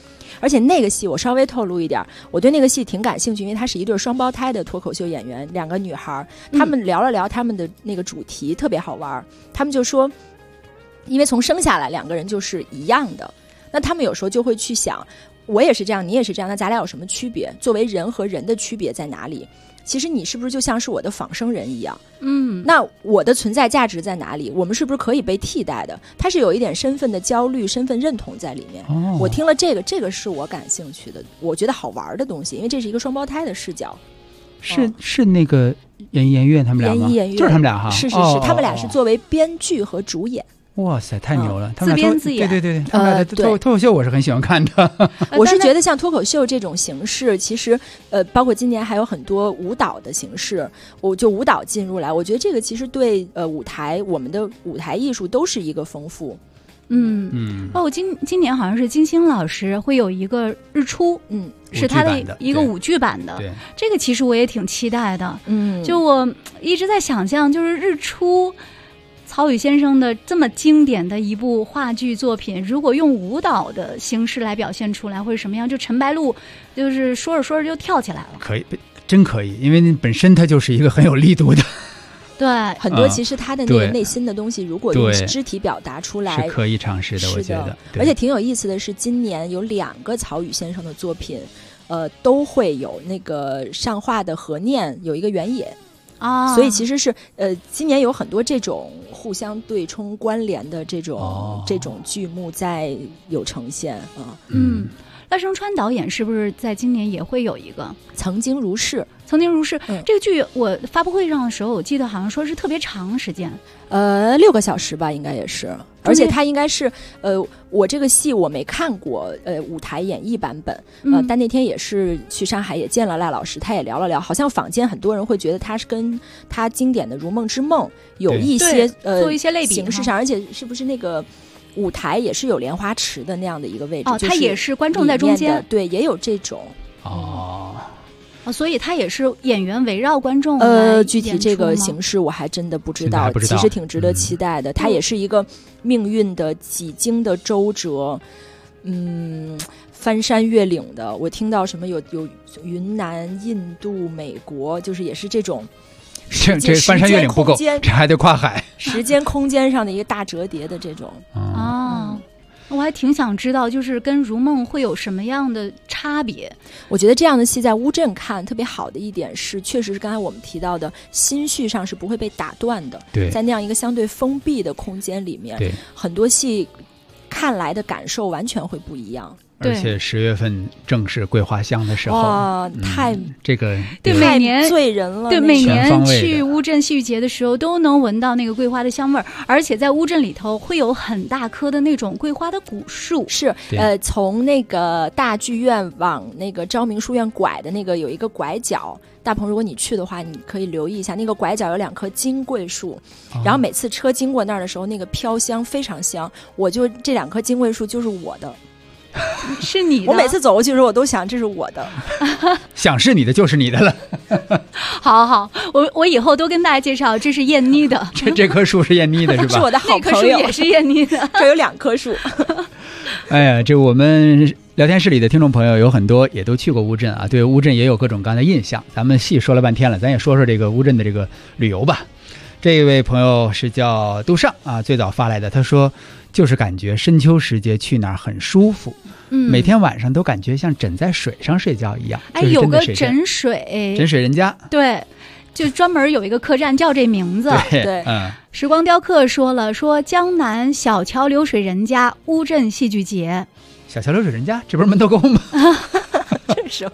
Speaker 10: 而且那个戏我稍微透露一点，我对那个戏挺感兴趣，因为它是一对双胞胎的脱口秀演员，2个女孩，她们聊了聊他们的那个主题，特别好玩。他们就说，因为从生下来2个人就是一样的，那他们有时候就会去想，我也是这样，你也是这样，那咱俩有什么区别？作为人和人的区别在哪里？其实你是不是就像是我的仿生人一样？那我的存在价值在哪里？我们是不是可以被替代的？它是有一点身份的焦虑、身份认同在里面。我听了这个是我感兴趣的，我觉得好玩的东西，因为这是一个双胞胎的视角。
Speaker 9: 是那个颜悦他们俩吗？就是他们俩哈。
Speaker 10: 是，他们俩是作为编剧和主演。
Speaker 9: 哇塞，太牛了！
Speaker 7: 自编自演，
Speaker 9: 对，他们俩的脱口秀我是很喜欢看的。
Speaker 10: 我是觉得像脱口秀这种形式，其实包括今年还有很多舞蹈的形式，我就舞蹈进入来，我觉得这个其实对我们的舞台艺术都是一个丰富。
Speaker 7: 包括今年好像是金星老师会有一个日出，是他的一个舞剧版的，这个其实我也挺期待的。就我一直在想象，就是日出。曹禺先生的这么经典的一部话剧作品，如果用舞蹈的形式来表现出来，会是什么样？就陈白露，就是说着说着就跳起来了。
Speaker 9: 可以，真可以，因为本身它就是一个很有力度的。
Speaker 10: 对，很多其实他的那个内心的东西，如果用肢体表达出来，
Speaker 9: 是可以尝试的。我觉得，
Speaker 10: 而且挺有意思的是，今年有2个曹禺先生的作品，都会有那个上画的合念，有一个原野。所以其实是今年有很多这种互相对冲关联的这种剧目在有呈现啊。
Speaker 7: 赖声川导演是不是在今年也会有一个
Speaker 10: 曾经如是？
Speaker 7: 这个剧我发布会上的时候，我记得好像说是特别长时间
Speaker 10: ，6个小时吧，应该也是。而且它应该是我这个戏我没看过舞台演绎版本，但那天也是去上海也见了赖老师，他也聊了聊，好像坊间很多人会觉得他是跟他经典的《如梦之梦》有一些
Speaker 7: 做一些类比
Speaker 10: 形式上，而且是不是那个舞台也是有莲花池的那样的一个位置？
Speaker 7: 它也是观众在中间，
Speaker 10: 对，也有这种
Speaker 7: 所以他也是演员围绕观众。
Speaker 10: 具体这个形式我还真的不知道，其实挺值得期待的。它也是一个命运的几经的周折，翻山越岭的。我听到什么有云南、印度、美国，就是也是这种。
Speaker 9: 这翻山越岭不够，这还得跨海。
Speaker 10: 时间空间上的一个大折叠的这种。
Speaker 7: 我还挺想知道，就是跟如梦会有什么样的差别？
Speaker 10: 我觉得这样的戏在乌镇看特别好的一点是，确实是刚才我们提到的心绪上是不会被打断的。
Speaker 9: 对，
Speaker 10: 在那样一个相对封闭的空间里面，很多戏看来的感受完全会不一样。
Speaker 9: 而且10月份正是桂花香的时候，
Speaker 10: 哇，太
Speaker 9: 这个
Speaker 7: 每年
Speaker 10: 醉人了。
Speaker 7: 对，每年去乌镇戏剧节的时候，都能闻到那个桂花的香味儿，而且在乌镇里头会有很大棵的那种桂花的古树。
Speaker 10: 是，从那个大剧院往那个昭明书院拐的那个有一个拐角。大鹏，如果你去的话，你可以留意一下，那个拐角有2棵金桂树，然后每次车经过那儿的时候，那个飘香非常香。我就这2棵金桂树就是我的。
Speaker 7: 是你的，
Speaker 10: 我每次走过去的时候，我都想这是我的，
Speaker 9: 想是你的就是你的了。
Speaker 7: 好，我以后都跟大家介绍，这是燕妮的，
Speaker 9: 这棵树是燕妮的，是吧？
Speaker 10: 是我的好朋友，
Speaker 7: 那棵树也是燕妮的，
Speaker 10: 这有2棵树。
Speaker 9: 哎呀，这我们聊天室里的听众朋友有很多也都去过乌镇啊，对乌镇也有各种各样的印象。咱们细说了半天了，咱也说说这个乌镇的这个旅游吧。这位朋友是叫杜尚啊，最早发来的，他说就是感觉深秋时节去哪儿很舒服，每天晚上都感觉像枕在水上睡觉一样。
Speaker 7: 有个枕水
Speaker 9: 人家，
Speaker 7: 对，就专门有一个客栈叫这名字。
Speaker 10: 对，
Speaker 7: 时光雕刻说江南小桥流水人家乌镇戏剧节。
Speaker 9: 小桥流水人家，这不是门头沟吗？
Speaker 10: 这首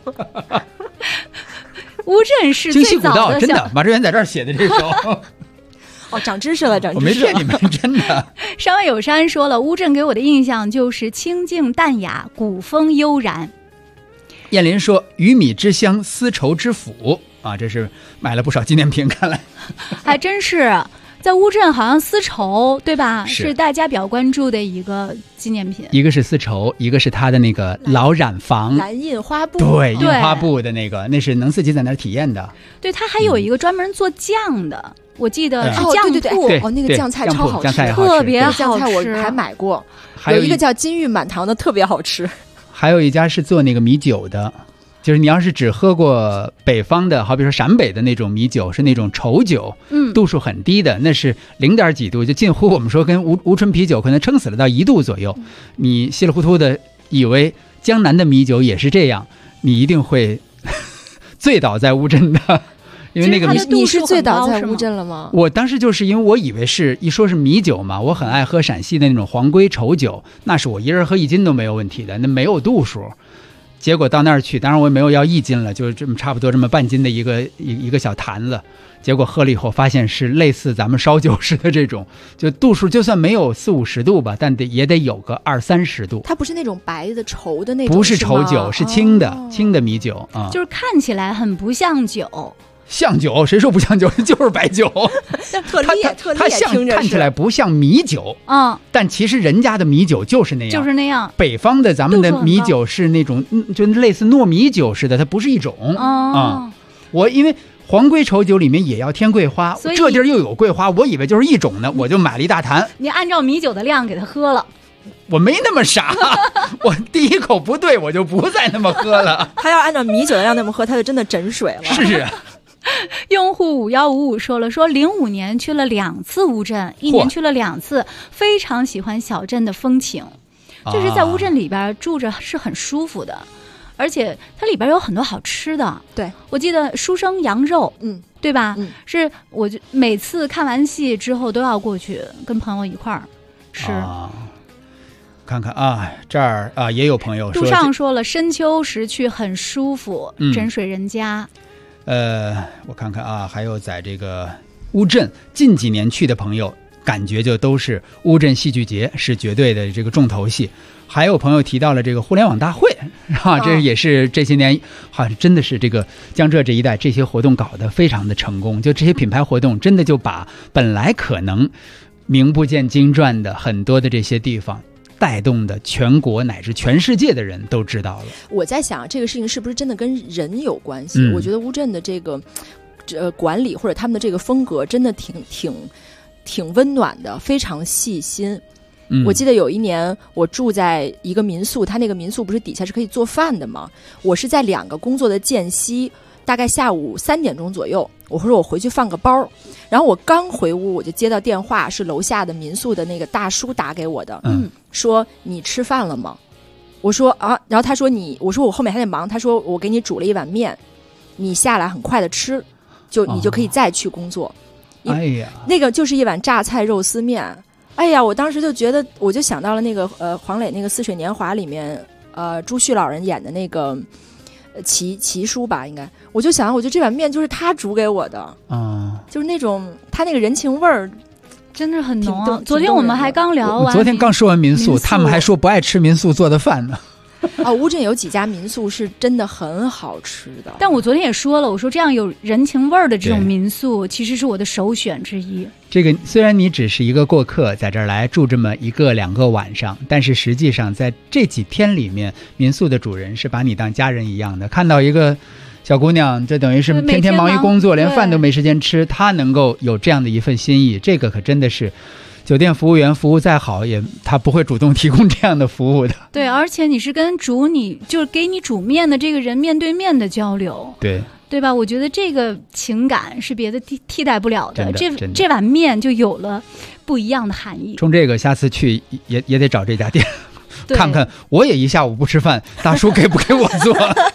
Speaker 7: 乌镇是最早的，
Speaker 9: 真的，马志远在这儿写的这首。
Speaker 10: 长知识了，长知识了！
Speaker 9: 我没骗你们，真的。
Speaker 7: 山外有山说了，乌镇给我的印象就是清静淡雅，古风悠然。
Speaker 9: 燕林说，鱼米之乡，丝绸之府啊，这是买了不少纪念品，看来
Speaker 7: 还真是。在乌镇好像丝绸对吧，是大家比较关注的一个纪念品。
Speaker 9: 一个是丝绸，一个是它的那个老染坊
Speaker 10: 蓝印花布，
Speaker 9: 对，印花布的那个，那是能自己在那儿体验的。
Speaker 7: 对，它还有一个专门做酱的，我记得是酱铺。
Speaker 10: 那个酱菜超好吃，
Speaker 7: 特别好吃，
Speaker 10: 酱菜我还买过。有一个叫金玉满堂的特别好吃。
Speaker 9: 还有一家是做那个米酒的，就是你要是只喝过北方的，好比说陕北的那种米酒，是那种稠酒，度数很低的，那是0点几度，就近乎我们说跟无醇啤酒可能撑死了到1度左右。你稀里糊涂的以为江南的米酒也是这样，你一定会醉倒在乌镇的。因为那个
Speaker 10: 你是醉倒在乌镇了吗？
Speaker 9: 我当时就是因为我以为是一说是米酒嘛，我很爱喝陕西的那种黄龟稠酒，那是我一人喝1斤都没有问题的，那没有度数。结果到那儿去，当然我也没有要1斤了，就是这么差不多这么半斤的一个小坛子。结果喝了以后发现是类似咱们烧酒似的这种，就度数就算没有40-50度吧，但也得有个20-30度。
Speaker 10: 它不是那种白的稠的那种，
Speaker 9: 不是稠酒，是清的米酒啊，
Speaker 7: 就是看起来很不像酒。
Speaker 9: 像酒，谁说不像酒？就是白酒。
Speaker 10: 特烈
Speaker 9: 它像看起来不像米酒但其实人家的米酒就是那样，
Speaker 7: 就是那样。
Speaker 9: 北方的咱们的米酒是那种就类似糯米酒似的，它不是一种我因为黄龟稠酒里面也要添桂花，这地儿又有桂花，我以为就是一种呢，我就买了一大坛。
Speaker 7: 你按照米酒的量给它喝了。
Speaker 9: 我没那么傻，我第一口不对，我就不再那么喝了。
Speaker 10: 他要按照米酒的量那么喝，他就真的整水了。
Speaker 9: 是。
Speaker 7: 用户5155说了，说05年去了2次乌镇，1年去了2次，非常喜欢小镇的风情，就是在乌镇里边住着是很舒服的，而且它里边有很多好吃的。
Speaker 10: 对，
Speaker 7: 我记得书生羊肉，对吧？是我每次看完戏之后都要过去跟朋友一块儿吃。
Speaker 9: 看看啊，这儿啊也有朋友说，
Speaker 7: 杜尚说了，深秋时去很舒服，枕水人家。
Speaker 9: 我看看啊，还有在这个乌镇近几年去的朋友，感觉就都是乌镇戏剧节是绝对的这个重头戏。还有朋友提到了这个互联网大会这也是这些年好像真的是这个江浙这一带这些活动搞得非常的成功，就这些品牌活动真的就把本来可能名不见经传的很多的这些地方带动的全国乃至全世界的人都知道了。
Speaker 10: 我在想这个事情是不是真的跟人有关系？我觉得乌镇的这个管理或者他们的这个风格真的挺温暖的，非常细心。我记得有一年我住在一个民宿，他那个民宿不是底下是可以做饭的吗？我是在2个工作的间隙，大概下午3点钟左右，我说我回去放个包，然后我刚回屋我就接到电话，是楼下的民宿的那个大叔打给我的，说你吃饭了吗？我说啊，然后他说我说我后面还得忙，他说我给你煮了一碗面，你下来很快的吃，你就可以再去工作。
Speaker 9: 哎呀，
Speaker 10: 那个就是一碗榨菜肉丝面。哎呀，我当时就觉得，我就想到了那个黄磊那个《似水年华》里面朱旭老人演的那个齐叔吧，应该，我就想，我觉得这碗面就是他煮给我的就是那种他那个人情味儿
Speaker 7: 真的很浓。昨天我们还刚聊完，
Speaker 9: 昨天刚说完民宿，他们还说不爱吃民宿做的饭呢。
Speaker 10: 乌镇有几家民宿是真的很好吃的，
Speaker 7: 但我昨天也说了，我说这样有人情味儿的这种民宿其实是我的首选之一。
Speaker 9: 这个虽然你只是一个过客，在这儿来住这么1个2个晚上，但是实际上在这几天里面，民宿的主人是把你当家人一样的。看到一个小姑娘，这等于是天天忙于工作，连饭都没时间吃，她能够有这样的一份心意，这个可真的是酒店服务员服务再好，他不会主动提供这样的服务的。
Speaker 7: 对，而且你是跟就是给你煮面的这个人面对面的交流，对吧？我觉得这个情感是别的替代不了的。这碗面就有了不一样的含义。
Speaker 9: 冲这个，下次去也得找这家店，看看我也一下午不吃饭，大叔给不给我做？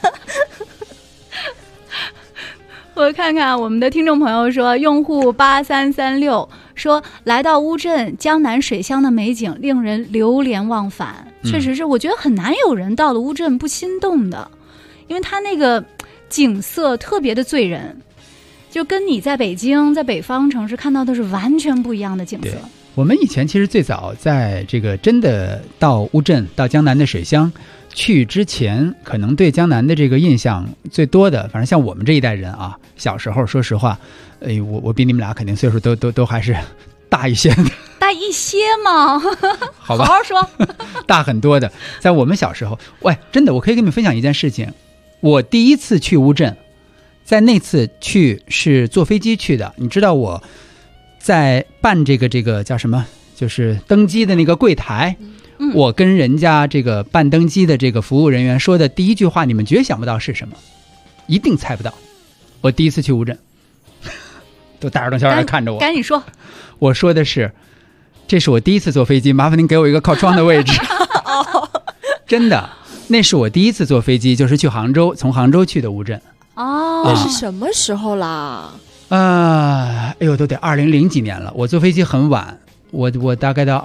Speaker 7: 我看看我们的听众朋友说，用户8336说，来到乌镇，江南水乡的美景令人流连忘返。确实是，我觉得很难有人到了乌镇不心动的，因为它那个景色特别的醉人，就跟你在北京在北方城市看到的是完全不一样的景色。
Speaker 9: 我们以前其实最早在这个真的到乌镇到江南的水乡去之前，可能对江南的这个印象最多的，反正像我们这一代人啊，小时候说实话，我比你们俩肯定岁数都还是大一些的。
Speaker 7: 大一些吗？
Speaker 9: 好吧，
Speaker 7: 好好说。
Speaker 9: 大很多的。在我们小时候，真的，我可以跟你们分享一件事情。我第一次去乌镇，在那次去是坐飞机去的。你知道我在办这个叫什么，就是登机的那个柜台， 我跟人家这个办登机的这个服务人员说的第一句话，你们绝想不到是什么，一定猜不到。我第一次去乌镇，都大眼瞪小眼看着我。
Speaker 7: 赶紧说，
Speaker 9: 我说的是，这是我第一次坐飞机，麻烦您给我一个靠窗的位置。真的，那是我第一次坐飞机，就是去杭州，从杭州去的乌镇。
Speaker 10: 那是什么时候啦？
Speaker 9: 哎呦，都得2000几年了。我坐飞机很晚，我大概到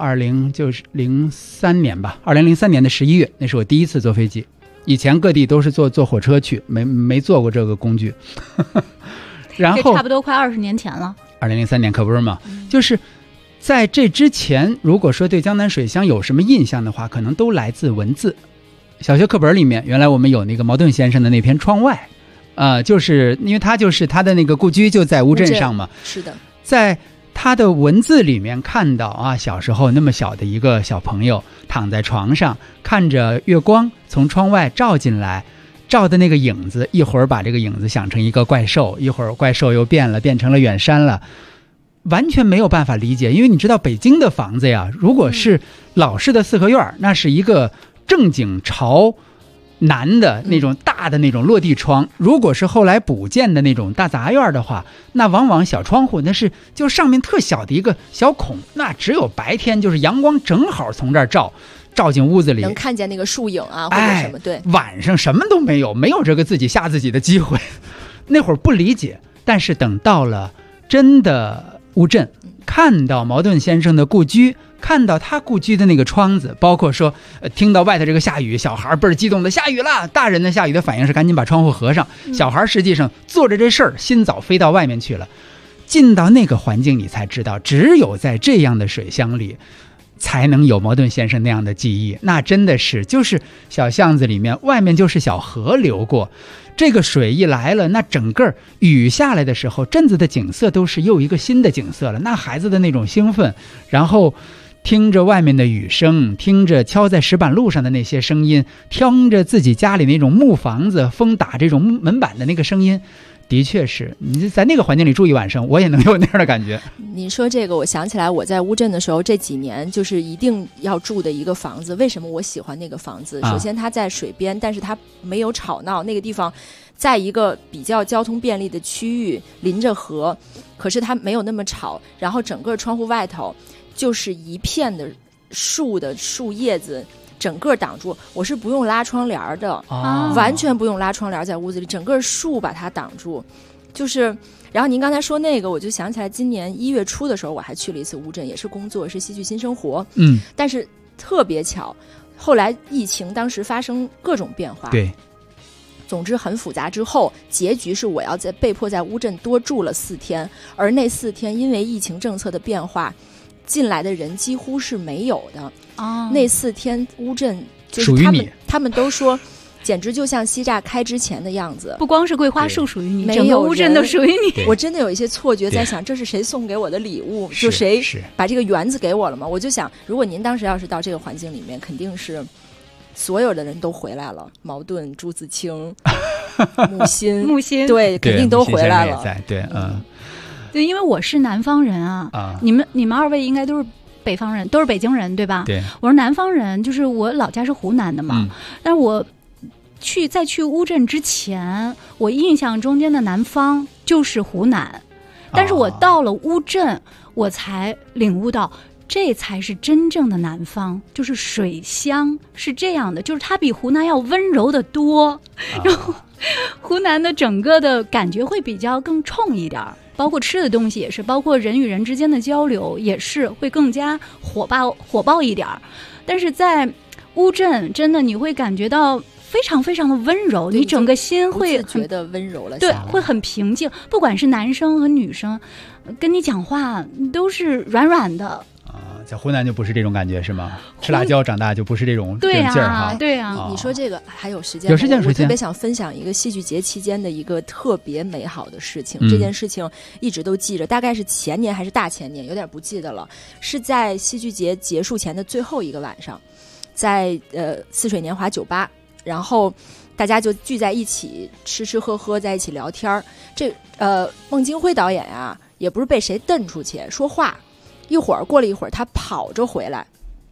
Speaker 9: 2003年吧，2003年的11月，那是我第一次坐飞机。以前各地都是坐火车去，没坐过这个工具。然后
Speaker 7: 这差不多快20年前了。
Speaker 9: 2003年可不是嘛，就是在这之前，如果说对江南水乡有什么印象的话，可能都来自文字。小学课本里面，原来我们有那个茅盾先生的那篇《窗外》。就是因为他的那个故居就在乌镇上嘛，
Speaker 10: 是的，
Speaker 9: 在他的文字里面看到啊，小时候那么小的一个小朋友躺在床上，看着月光从窗外照进来，照的那个影子，一会儿把这个影子想成一个怪兽，一会儿怪兽又变成了远山了，完全没有办法理解。因为你知道北京的房子呀，如果是老式的四合院，那是一个正经朝南的那种大的那种落地窗，如果是后来补建的那种大杂院的话，那往往小窗户那是就上面特小的一个小孔，那只有白天就是阳光正好从这儿照进屋子里，
Speaker 10: 能看见那个树影啊或者什么。对，
Speaker 9: 晚上什么都没有这个自己吓自己的机会。那会儿不理解，但是等到了真的乌镇，看到茅盾先生的故居，看到他故居的那个窗子，包括说听到外头这个下雨，小孩倍儿激动的下雨了，大人的下雨的反应是赶紧把窗户合上，小孩实际上做着这事儿心早飞到外面去了。进到那个环境，你才知道只有在这样的水乡里才能有茅盾先生那样的记忆。那真的是就是小巷子里面，外面就是小河流过，这个水一来了，那整个雨下来的时候，镇子的景色都是又一个新的景色了。那孩子的那种兴奋，然后听着外面的雨声，听着敲在石板路上的那些声音，听着自己家里那种木房子风打这种门板的那个声音，的确是你在那个环境里住一晚上，我也能有那样的感觉。
Speaker 10: 你说这个，我想起来我在乌镇的时候，这几年就是一定要住的一个房子。为什么我喜欢那个房子？首先它在水边，但是它没有吵闹，那个地方在一个比较交通便利的区域，临着河，可是它没有那么吵。然后整个窗户外头就是一片的树叶子，整个挡住。我是不用拉窗帘的，完全不用拉窗帘，在屋子里整个树把它挡住。就是，然后您刚才说那个，我就想起来今年1月初的时候，我还去了一次乌镇，也是工作，是戏剧新生活。但是特别巧，后来疫情当时发生各种变化，
Speaker 9: 对，
Speaker 10: 总之很复杂。之后结局是我要被迫在乌镇多住了4天，而那4天因为疫情政策的变化，进来的人几乎是没有的。那4天乌镇就是他们都说简直就像西栅开之前的样子，
Speaker 7: 不光是桂花树属于你，
Speaker 10: 没有
Speaker 7: 整个乌镇都属于你。
Speaker 10: 我真的有一些错觉，在想这是谁送给我的礼物，就谁把这个园子给我了吗？我就想，如果您当时要是到这个环境里面，肯定是所有的人都回来了，茅盾、朱自清、木心，对，肯定都回来了。
Speaker 9: 对，
Speaker 7: 对，因为我是南方人啊，你们2位应该都是北方人，都是北京人对吧？
Speaker 9: 对，
Speaker 7: 我是南方人，就是我老家是湖南的嘛，但是我在去乌镇之前，我印象中间的南方就是湖南，但是我到了乌镇，我才领悟到这才是真正的南方，就是水乡是这样的，就是它比湖南要温柔得多，然后湖南的整个的感觉会比较更冲一点，包括吃的东西也是，包括人与人之间的交流也是会更加火爆一点。但是在乌镇真的你会感觉到非常非常的温柔，你整个心会
Speaker 10: 觉得温柔了，
Speaker 7: 对，会很平静。不管是男生和女生，跟你讲话都是软软的。
Speaker 9: 在湖南就不是这种感觉是吗？吃辣椒长大就不是这种劲儿哈。
Speaker 10: 对啊，你说这个还有时间？
Speaker 9: 有时间。
Speaker 10: 我特别想分享一个戏剧节期间的一个特别美好的事情。这件事情一直都记着，大概是前年还是大前年，有点不记得了。是在戏剧节结束前的最后一个晚上，在似水年华酒吧。然后大家就聚在一起吃喝，在一起聊天。这孟京辉导演啊，也不是被谁瞪出去说话，过了一会儿他跑着回来，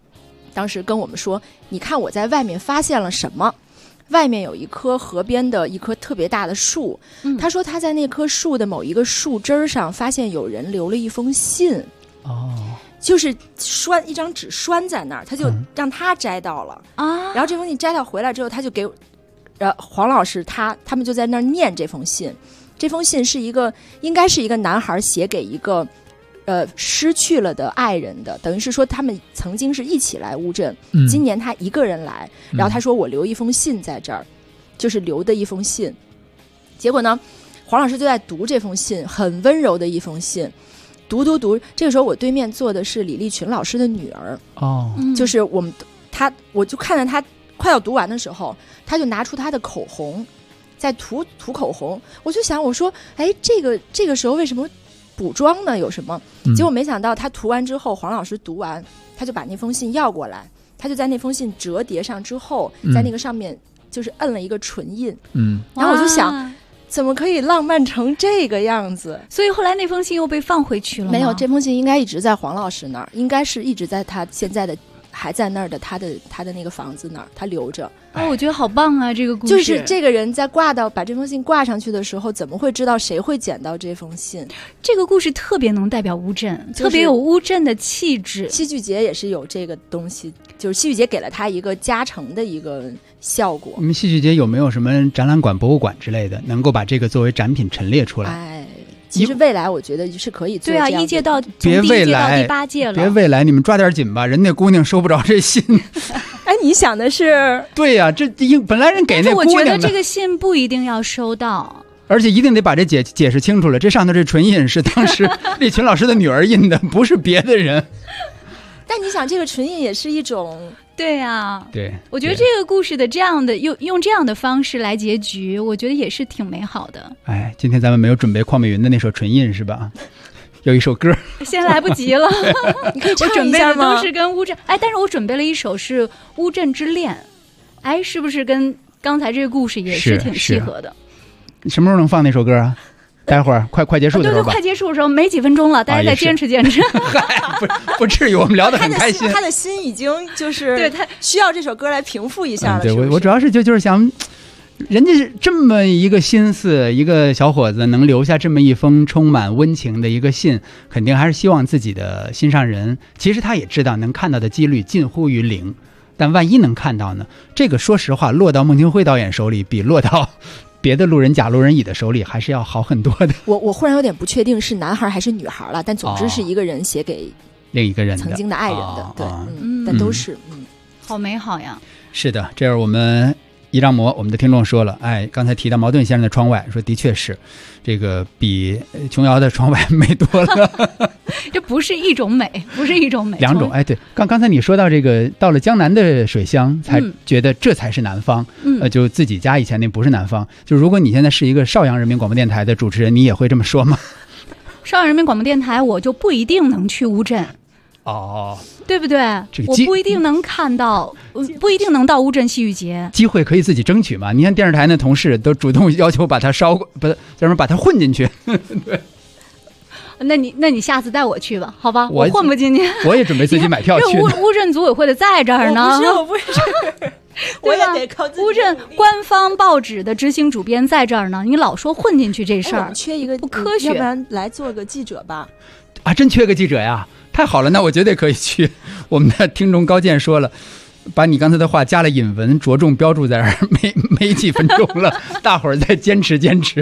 Speaker 10: 当时跟我们说，你看我在外面发现了什么。外面有一棵河边的一棵特别大的树，他说他在那棵树的某一个树枝上发现有人留了一封信，就是一张纸拴在那儿，他就让他摘到了然后这封信摘到回来之后，他就给黄老师他们就在那儿念这封信。这封信是应该是一个男孩写给一个失去了的爱人的，等于是说他们曾经是一起来乌镇，今年他一个人来，然后他说我留一封信在这儿，就是留的一封信。结果呢，黄老师就在读这封信，很温柔的一封信，读。这个时候我对面坐的是李立群老师的女儿，就是我就看着他快要读完的时候，他就拿出他的口红，在涂口红，我就想，我说，哎，这个时候为什么补妆呢？有什么？结果没想到他涂完之后，黄老师读完，他就把那封信要过来，他就在那封信折叠上之后，在那个上面就是摁了一个唇印。然后我就想，怎么可以浪漫成这个样子？
Speaker 7: 所以后来那封信又被放回去了吗？
Speaker 10: 没有，这封信应该一直在黄老师那儿，应该是一直在他现在的还在那儿的他的那个房子那儿，他留着。
Speaker 7: 我觉得好棒啊！这个故事
Speaker 10: 就是这个人在把这封信挂上去的时候，怎么会知道谁会捡到这封信？
Speaker 7: 这个故事特别能代表乌镇，特别有乌镇的气质。
Speaker 10: 戏剧节也是有这个东西，就是戏剧节给了他一个加成的一个效果。
Speaker 9: 我们戏剧节有没有什么展览馆、博物馆之类的，能够把这个作为展品陈列出来？
Speaker 10: 其实未来我觉得是可以做这样的。
Speaker 7: 对啊，从第一届到第8届了。
Speaker 9: 别未来，你们抓点紧吧，人家姑娘收不着这信。
Speaker 10: 哎，你想的是？
Speaker 9: 对呀，这本来人给那姑娘的。
Speaker 7: 但是我觉得这个信不一定要收到，
Speaker 9: 而且一定得把这解释清楚了。这上头这唇印是当时立群老师的女儿印的，不是别的人。
Speaker 10: 但你想，这个唇印也是一种。
Speaker 7: 对啊，
Speaker 9: 对，
Speaker 7: 我觉得这个故事的这样的用这样的方式来结局，我觉得也是挺美好的。
Speaker 9: 哎，今天咱们没有准备邝美云的那首唇印是吧？有一首歌，
Speaker 7: 现在来不及了。
Speaker 10: 你可以唱
Speaker 7: 一下吗？我准备的都是跟乌镇，但是我准备了一首是《乌镇之恋》，是不是跟刚才这个故事也是挺契合的？
Speaker 9: 什么时候能放那首歌啊？待会儿快结束的时候吧。
Speaker 7: 对，快结束的时候没几分钟了，大家再坚持。
Speaker 9: 不至于，我们聊得很开心。
Speaker 10: 他的心已经就是对他需要这首歌来平复一下了。
Speaker 9: 对，我主要是就是想，人家这么一个心思，一个小伙子能留下这么一封充满温情的一个信，肯定还是希望自己的心上人，其实他也知道能看到的几率近乎于0，但万一能看到呢？这个说实话，落到孟京辉导演手里，比落到别的路人甲、路人乙的手里还是要好很多的。
Speaker 10: 我忽然有点不确定是男孩还是女孩了，但总之是一个人写给
Speaker 9: 另一个人
Speaker 10: 曾经的爱人的，对，但都是
Speaker 7: 好美好呀。
Speaker 9: 是的，这是我们一张膜，我们的听众说了，刚才提到茅盾先生的窗外，说的确是这个比琼瑶的窗外美多了。
Speaker 7: 这不是一种美，不是一种美，
Speaker 9: 两种。对，刚才你说到这个，到了江南的水乡，才觉得这才是南方。就自己家以前那不是南方。就如果你现在是一个邵阳人民广播电台的主持人，你也会这么说吗？
Speaker 7: 邵阳人民广播电台，我就不一定能去乌镇。对不对？我不一定能看到，不一定能到乌镇戏剧节。
Speaker 9: 机会可以自己争取嘛。你看电视台的同事都主动要求把它把它混进去。对。
Speaker 7: 那你下次带我去吧，好吧？我混不进去。
Speaker 9: 我也准备自己买票去。
Speaker 7: 乌镇组委会的在这儿呢。
Speaker 10: 我不是。我也得靠自己。
Speaker 7: 乌镇官方报纸的执行主编在这儿呢，你老说混进去这事儿，
Speaker 10: 缺一个
Speaker 7: 不科学。
Speaker 10: 要不然来做个记者吧？
Speaker 9: 真缺个记者呀！太好了，那我绝对可以去。我们的听众高健说了，把你刚才的话加了引文，着重标注在这儿，没几分钟了，大伙儿再坚持。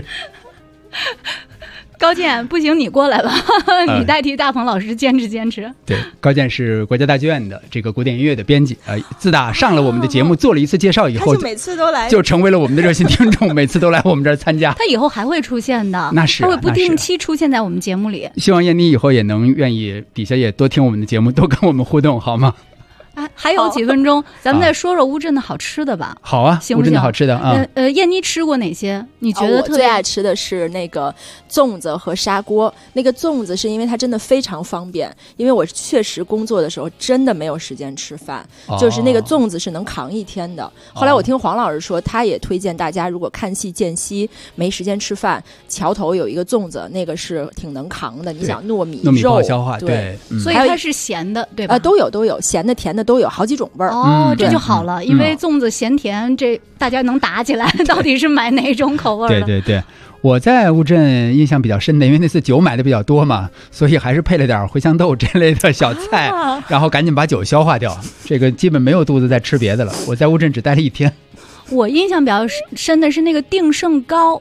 Speaker 7: 高健，不行，你过来吧，你代替大鹏老师坚持。
Speaker 9: 对，高健是国家大剧院的这个古典音乐的编辑，自打上了我们的节目做了一次介绍以后，
Speaker 10: 他就每次都来，
Speaker 9: 就成为了我们的热心听众，每次都来我们这儿参加。
Speaker 7: 他以后还会出现的，
Speaker 9: 那是
Speaker 7: 他会不定期出现在我们节目里。
Speaker 9: 希望燕妮以后也能愿意底下也多听我们的节目，多跟我们互动，好吗？
Speaker 7: 还有几分钟，咱们再说说乌镇的好吃的吧。
Speaker 9: 好啊，
Speaker 7: 行不行？
Speaker 9: 乌镇的好吃的啊。
Speaker 7: 燕妮吃过哪些？你觉得
Speaker 10: 我最爱吃的是那个粽子和砂锅。那个粽子是因为它真的非常方便，因为我确实工作的时候真的没有时间吃饭，就是那个粽子是能扛一天的。后来我听黄老师说，他也推荐大家，如果看戏间隙没时间吃饭，桥头有一个粽子，那个是挺能扛的。你想糯米
Speaker 9: 不好消化，对，
Speaker 7: 所以它是咸的，对吧？
Speaker 10: 都有，咸的甜的都有。 有好几种味儿。
Speaker 7: 哦，这就好了，因为粽子咸甜这大家能打起来，到底是买哪种口味的？
Speaker 9: 对，我在乌镇印象比较深的，因为那次酒买的比较多嘛，所以还是配了点茴香豆这类的小菜，然后赶紧把酒消化掉。这个基本没有肚子再吃别的了。我在乌镇只待了1天。
Speaker 7: 我印象比较深的是那个定胜糕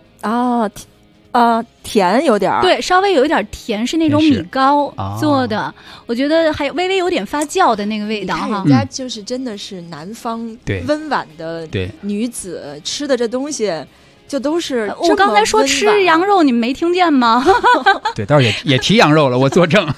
Speaker 10: 甜有点儿，
Speaker 7: 对，稍微有一点甜，是那种米糕做的，我觉得还微微有点发酵的那个味道哈。
Speaker 10: 人家就是真的是南方温婉的女子吃的这东西，就都是
Speaker 7: 我刚才说吃羊肉，你们没听见吗？
Speaker 9: 对，倒是也提羊肉了，我作证。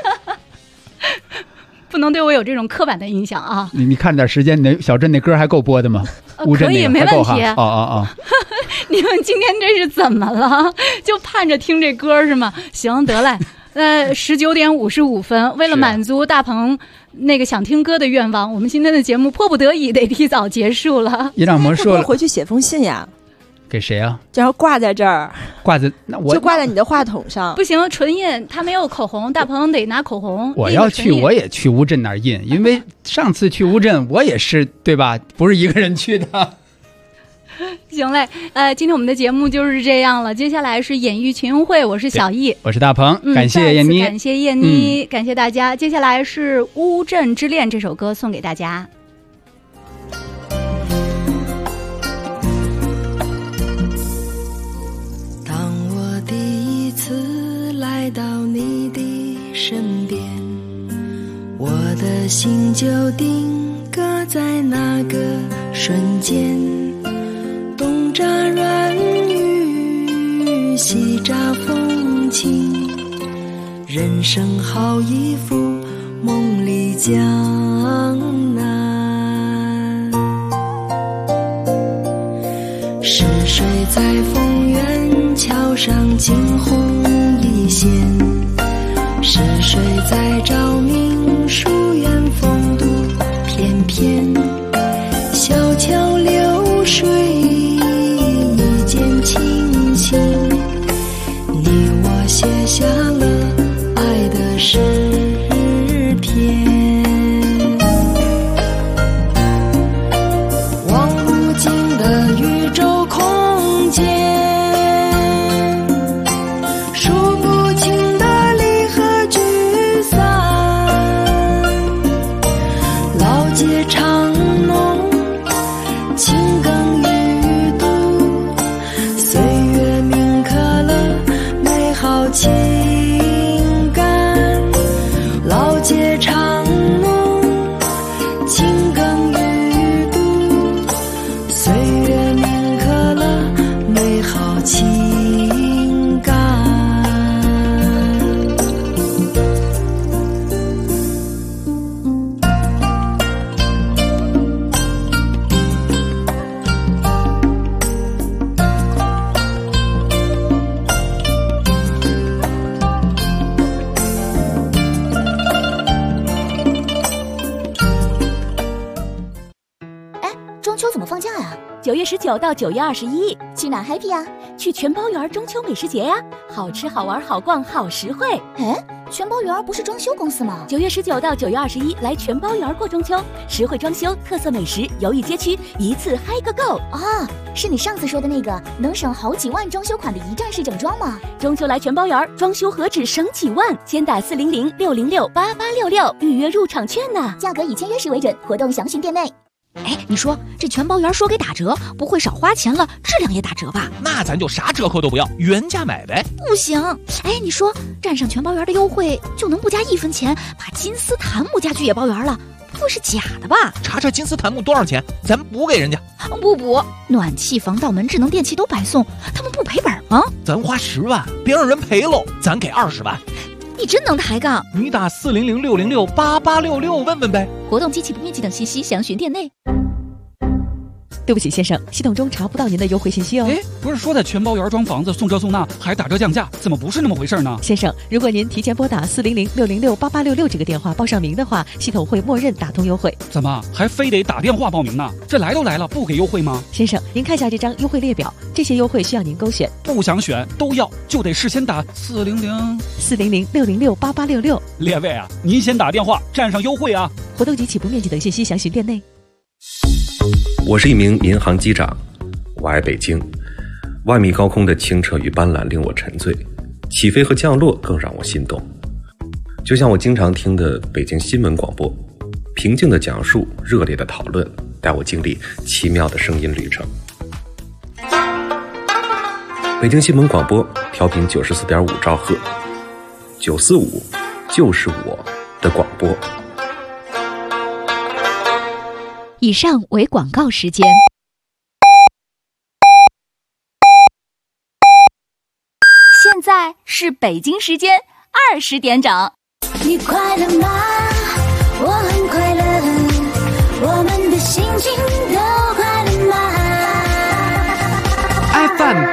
Speaker 7: 不能对我有这种刻板的印象啊！
Speaker 9: 你看点时间，那小镇那歌还够播的吗？
Speaker 7: 可以，没问题。
Speaker 9: 哦。
Speaker 7: 你们今天这是怎么了？就盼着听这歌是吗？行，得嘞。19点55分，为了满足大鹏那个想听歌的愿望，我们今天的节目迫不得已得提早结束了。
Speaker 9: 也让我们说了，
Speaker 10: 回去写封信呀。
Speaker 9: 给谁啊？
Speaker 10: 然后挂在这儿，
Speaker 9: 就
Speaker 10: 挂在你的话筒上。
Speaker 7: 不行，纯印他没有口红，大鹏得拿口红。
Speaker 9: 我要去，我也去乌镇那儿印，因为上次去乌镇我也是对吧？不是一个人去的。
Speaker 7: 行嘞，今天我们的节目就是这样了。接下来是演艺群英会，我是小易，
Speaker 9: 我是大鹏，感谢燕妮，
Speaker 7: 感谢燕妮，感谢大家。接下来是《乌镇之恋》这首歌送给大家。
Speaker 19: 来到你的身边，我的心就定格在那个瞬间，东乍软语，西乍风情，人生好一幅梦里江南。是谁在丰原桥上惊鸿一现？是谁在昭明书院风度翩翩？小桥流水一见倾情，你我写下了爱的诗篇。望不尽的宇宙空间，数不清的离合聚散，老街长浓，情耕雨读，岁月铭刻了美好情感。老街长浓，情耕雨读，岁月铭刻了美好情感。
Speaker 5: 中秋怎么放假呀？9月19到9月21，去哪 happy 呀？去全包园中秋美食节呀，好吃好玩好逛好实惠。全包园不是装修公司吗？9月19到9月21，来全包园过中秋，实惠装修，特色美食，游艺街区，一次嗨个够
Speaker 20: 啊！是你上次说的那个能省好几万装修款的一站式整装吗？
Speaker 5: 中秋来全包园，装修何止省几万？先打400-606-8866预约入场券呢，
Speaker 20: 价格以签约时为准，活动详询店内。
Speaker 5: 你说这全包园说给打折，不会少花钱了，质量也打折吧？
Speaker 15: 那咱就啥折扣都不要，原价买呗。
Speaker 5: 不行，你说站上全包园的优惠就能不加1分钱，把金丝檀木家具也包圆了，不会是假的吧？
Speaker 15: 查查金丝檀木多少钱，咱补给人家。
Speaker 5: 不补，暖气、防盗门、智能电器都白送，他们不赔本吗？
Speaker 15: 咱花10万，别让人赔喽，咱给20万。
Speaker 5: 你真能抬杠！
Speaker 15: 你打400-606-8866问问呗。
Speaker 5: 活动机器不面积等信息详询店内。
Speaker 18: 对不起先生，系统中查不到您的优惠信息哦。
Speaker 17: 不是说在全包园装房子送这送那还打折降价，怎么不是那么回事呢？
Speaker 18: 先生，如果您提前拨打400-606-8866这个电话报上名的话，系统会默认打通优惠。
Speaker 17: 怎么还非得打电话报名呢？这来都来了，不给优惠吗？
Speaker 18: 先生，您看下这张优惠列表，这些优惠需要您勾选，
Speaker 17: 不想选都要，就得事先打
Speaker 18: 400-606-8866。
Speaker 17: 列位啊，您先打电话占上优惠啊！
Speaker 18: 活动及起步面积等信息详询店内。
Speaker 21: 我是一名民航机长，我爱北京。万米高空的清澈与斑斓令我沉醉，起飞和降落更让我心动。就像我经常听的北京新闻广播，平静的讲述，热烈的讨论，带我经历奇妙的声音旅程。北京新闻广播调频94.5兆赫，945就是我的广播。
Speaker 5: 以上为广告时间。现在是北京时间20点整。
Speaker 2: 你快乐吗？我很快乐，我们的心情都快乐吗？
Speaker 3: FM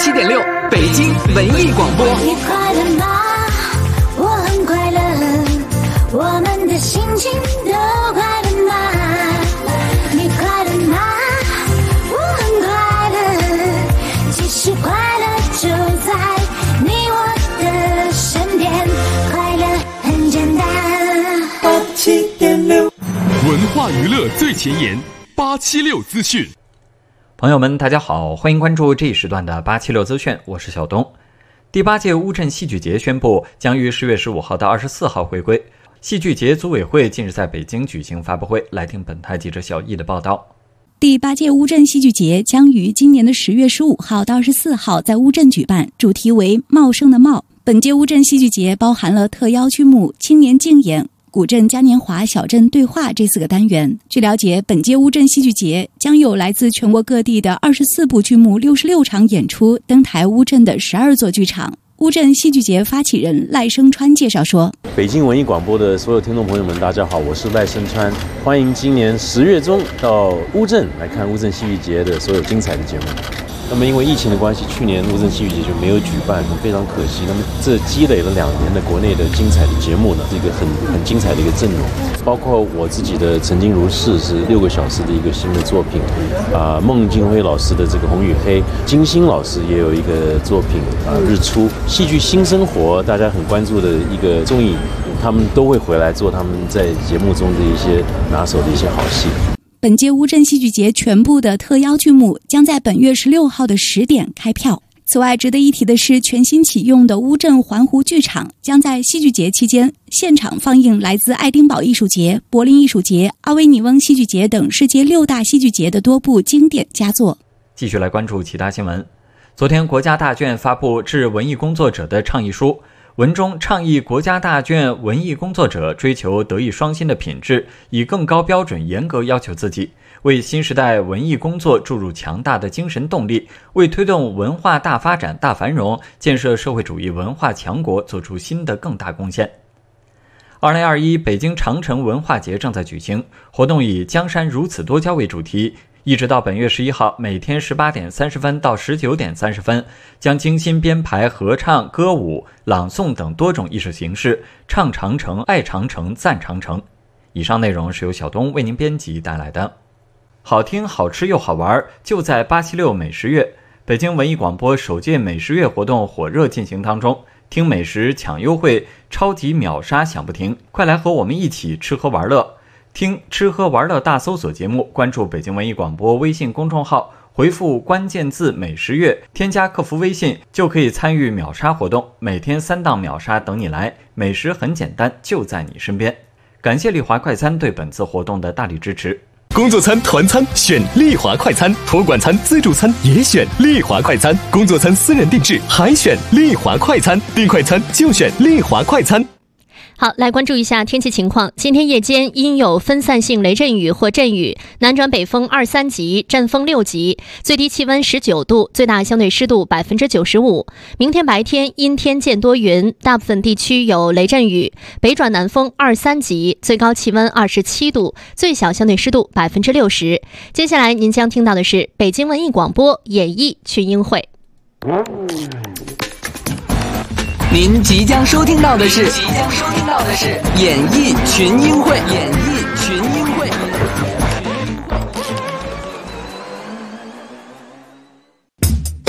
Speaker 3: 87.6北京文艺广播。
Speaker 2: 你快乐吗？我很快乐，我们的心情都快乐吗？你快乐吗？我很快乐，其实快乐就在你我的身边，快乐很简单。87.6
Speaker 14: 文化娱乐最前沿，876资讯。
Speaker 4: 朋友们大家好，欢迎关注这一时段的876资讯，我是小东。第8届乌镇戏剧节宣布将于10月15号到24号回归。戏剧节组委会近日在北京举行发布会，来听本台记者小易的报道。
Speaker 22: 第8届乌镇戏剧节将于今年的10月15号到24号在乌镇举办，主题为茂盛的茂。本届乌镇戏剧节包含了特邀剧目、青年竞演、古镇嘉年华、小镇对话这4个单元。据了解，本届乌镇戏剧节将有来自全国各地的24部剧目、66场演出登台乌镇的12座剧场。乌镇戏剧节发起人赖声川介绍说，
Speaker 11: 北京文艺广播的所有听众朋友们大家好，我是赖声川，欢迎今年10月中到乌镇来看乌镇戏剧节的所有精彩的节目。那么因为疫情的关系，去年乌镇戏剧节就没有举办，非常可惜。那么这积累了2年的国内的精彩的节目呢，是一个很精彩的一个阵容。包括我自己的《曾经如是》是6个小时的一个新的作品，孟京辉老师的这个《红与黑》，金星老师也有一个作品日出。戏剧新生活大家很关注的一个综艺，他们都会回来做他们在节目中的一些拿手的一些好戏。
Speaker 22: 本届乌镇戏剧节全部的特邀剧目将在本月16号的10点开票。此外，值得一提的是，全新启用的乌镇环湖剧场将在戏剧节期间现场放映来自爱丁堡艺术节、柏林艺术节、阿维尼翁戏剧节等世界6大戏剧节的多部经典佳作。
Speaker 4: 继续来关注其他新闻。昨天，国家大卷发布致文艺工作者的倡议书，文中倡议国家大卷文艺工作者追求德艺双馨的品质，以更高标准严格要求自己，为新时代文艺工作注入强大的精神动力，为推动文化大发展大繁荣，建设社会主义文化强国做出新的更大贡献。2021北京长城文化节正在举行，活动以江山如此多娇为主题，一直到本月11号，每天18点30分到19点30分，将精心编排合唱、歌舞、朗诵等多种艺术形式，唱长城、爱长城、赞长城。以上内容是由小东为您编辑带来的。好听、好吃又好玩，就在876美食月。北京文艺广播首届美食月活动火热进行当中，听美食抢优惠，超级秒杀响不停，快来和我们一起吃喝玩乐。听吃喝玩乐大搜索节目，关注北京文艺广播微信公众号，回复关键字美食月，添加客服微信就可以参与秒杀活动，每天3档秒杀等你来，美食很简单，就在你身边。感谢丽华快餐对本次活动的大力支持。
Speaker 23: 工作餐、团餐选丽华快餐，托管餐、自助餐也选丽华快餐，工作餐私人定制还选丽华快餐，订快餐就选丽华快餐。
Speaker 6: 好，来关注一下天气情况。今天夜间因有分散性雷阵雨或阵雨，南转北风2、3级，阵风6级，最低气温19度，最大相对湿度95%。明天白天阴天见多云，大部分地区有雷阵雨，北转南风2、3级，最高气温27度，最小相对湿度60%。接下来您将听到的是北京文艺广播演艺群英会。
Speaker 3: 您即将收听到的是演艺群英会。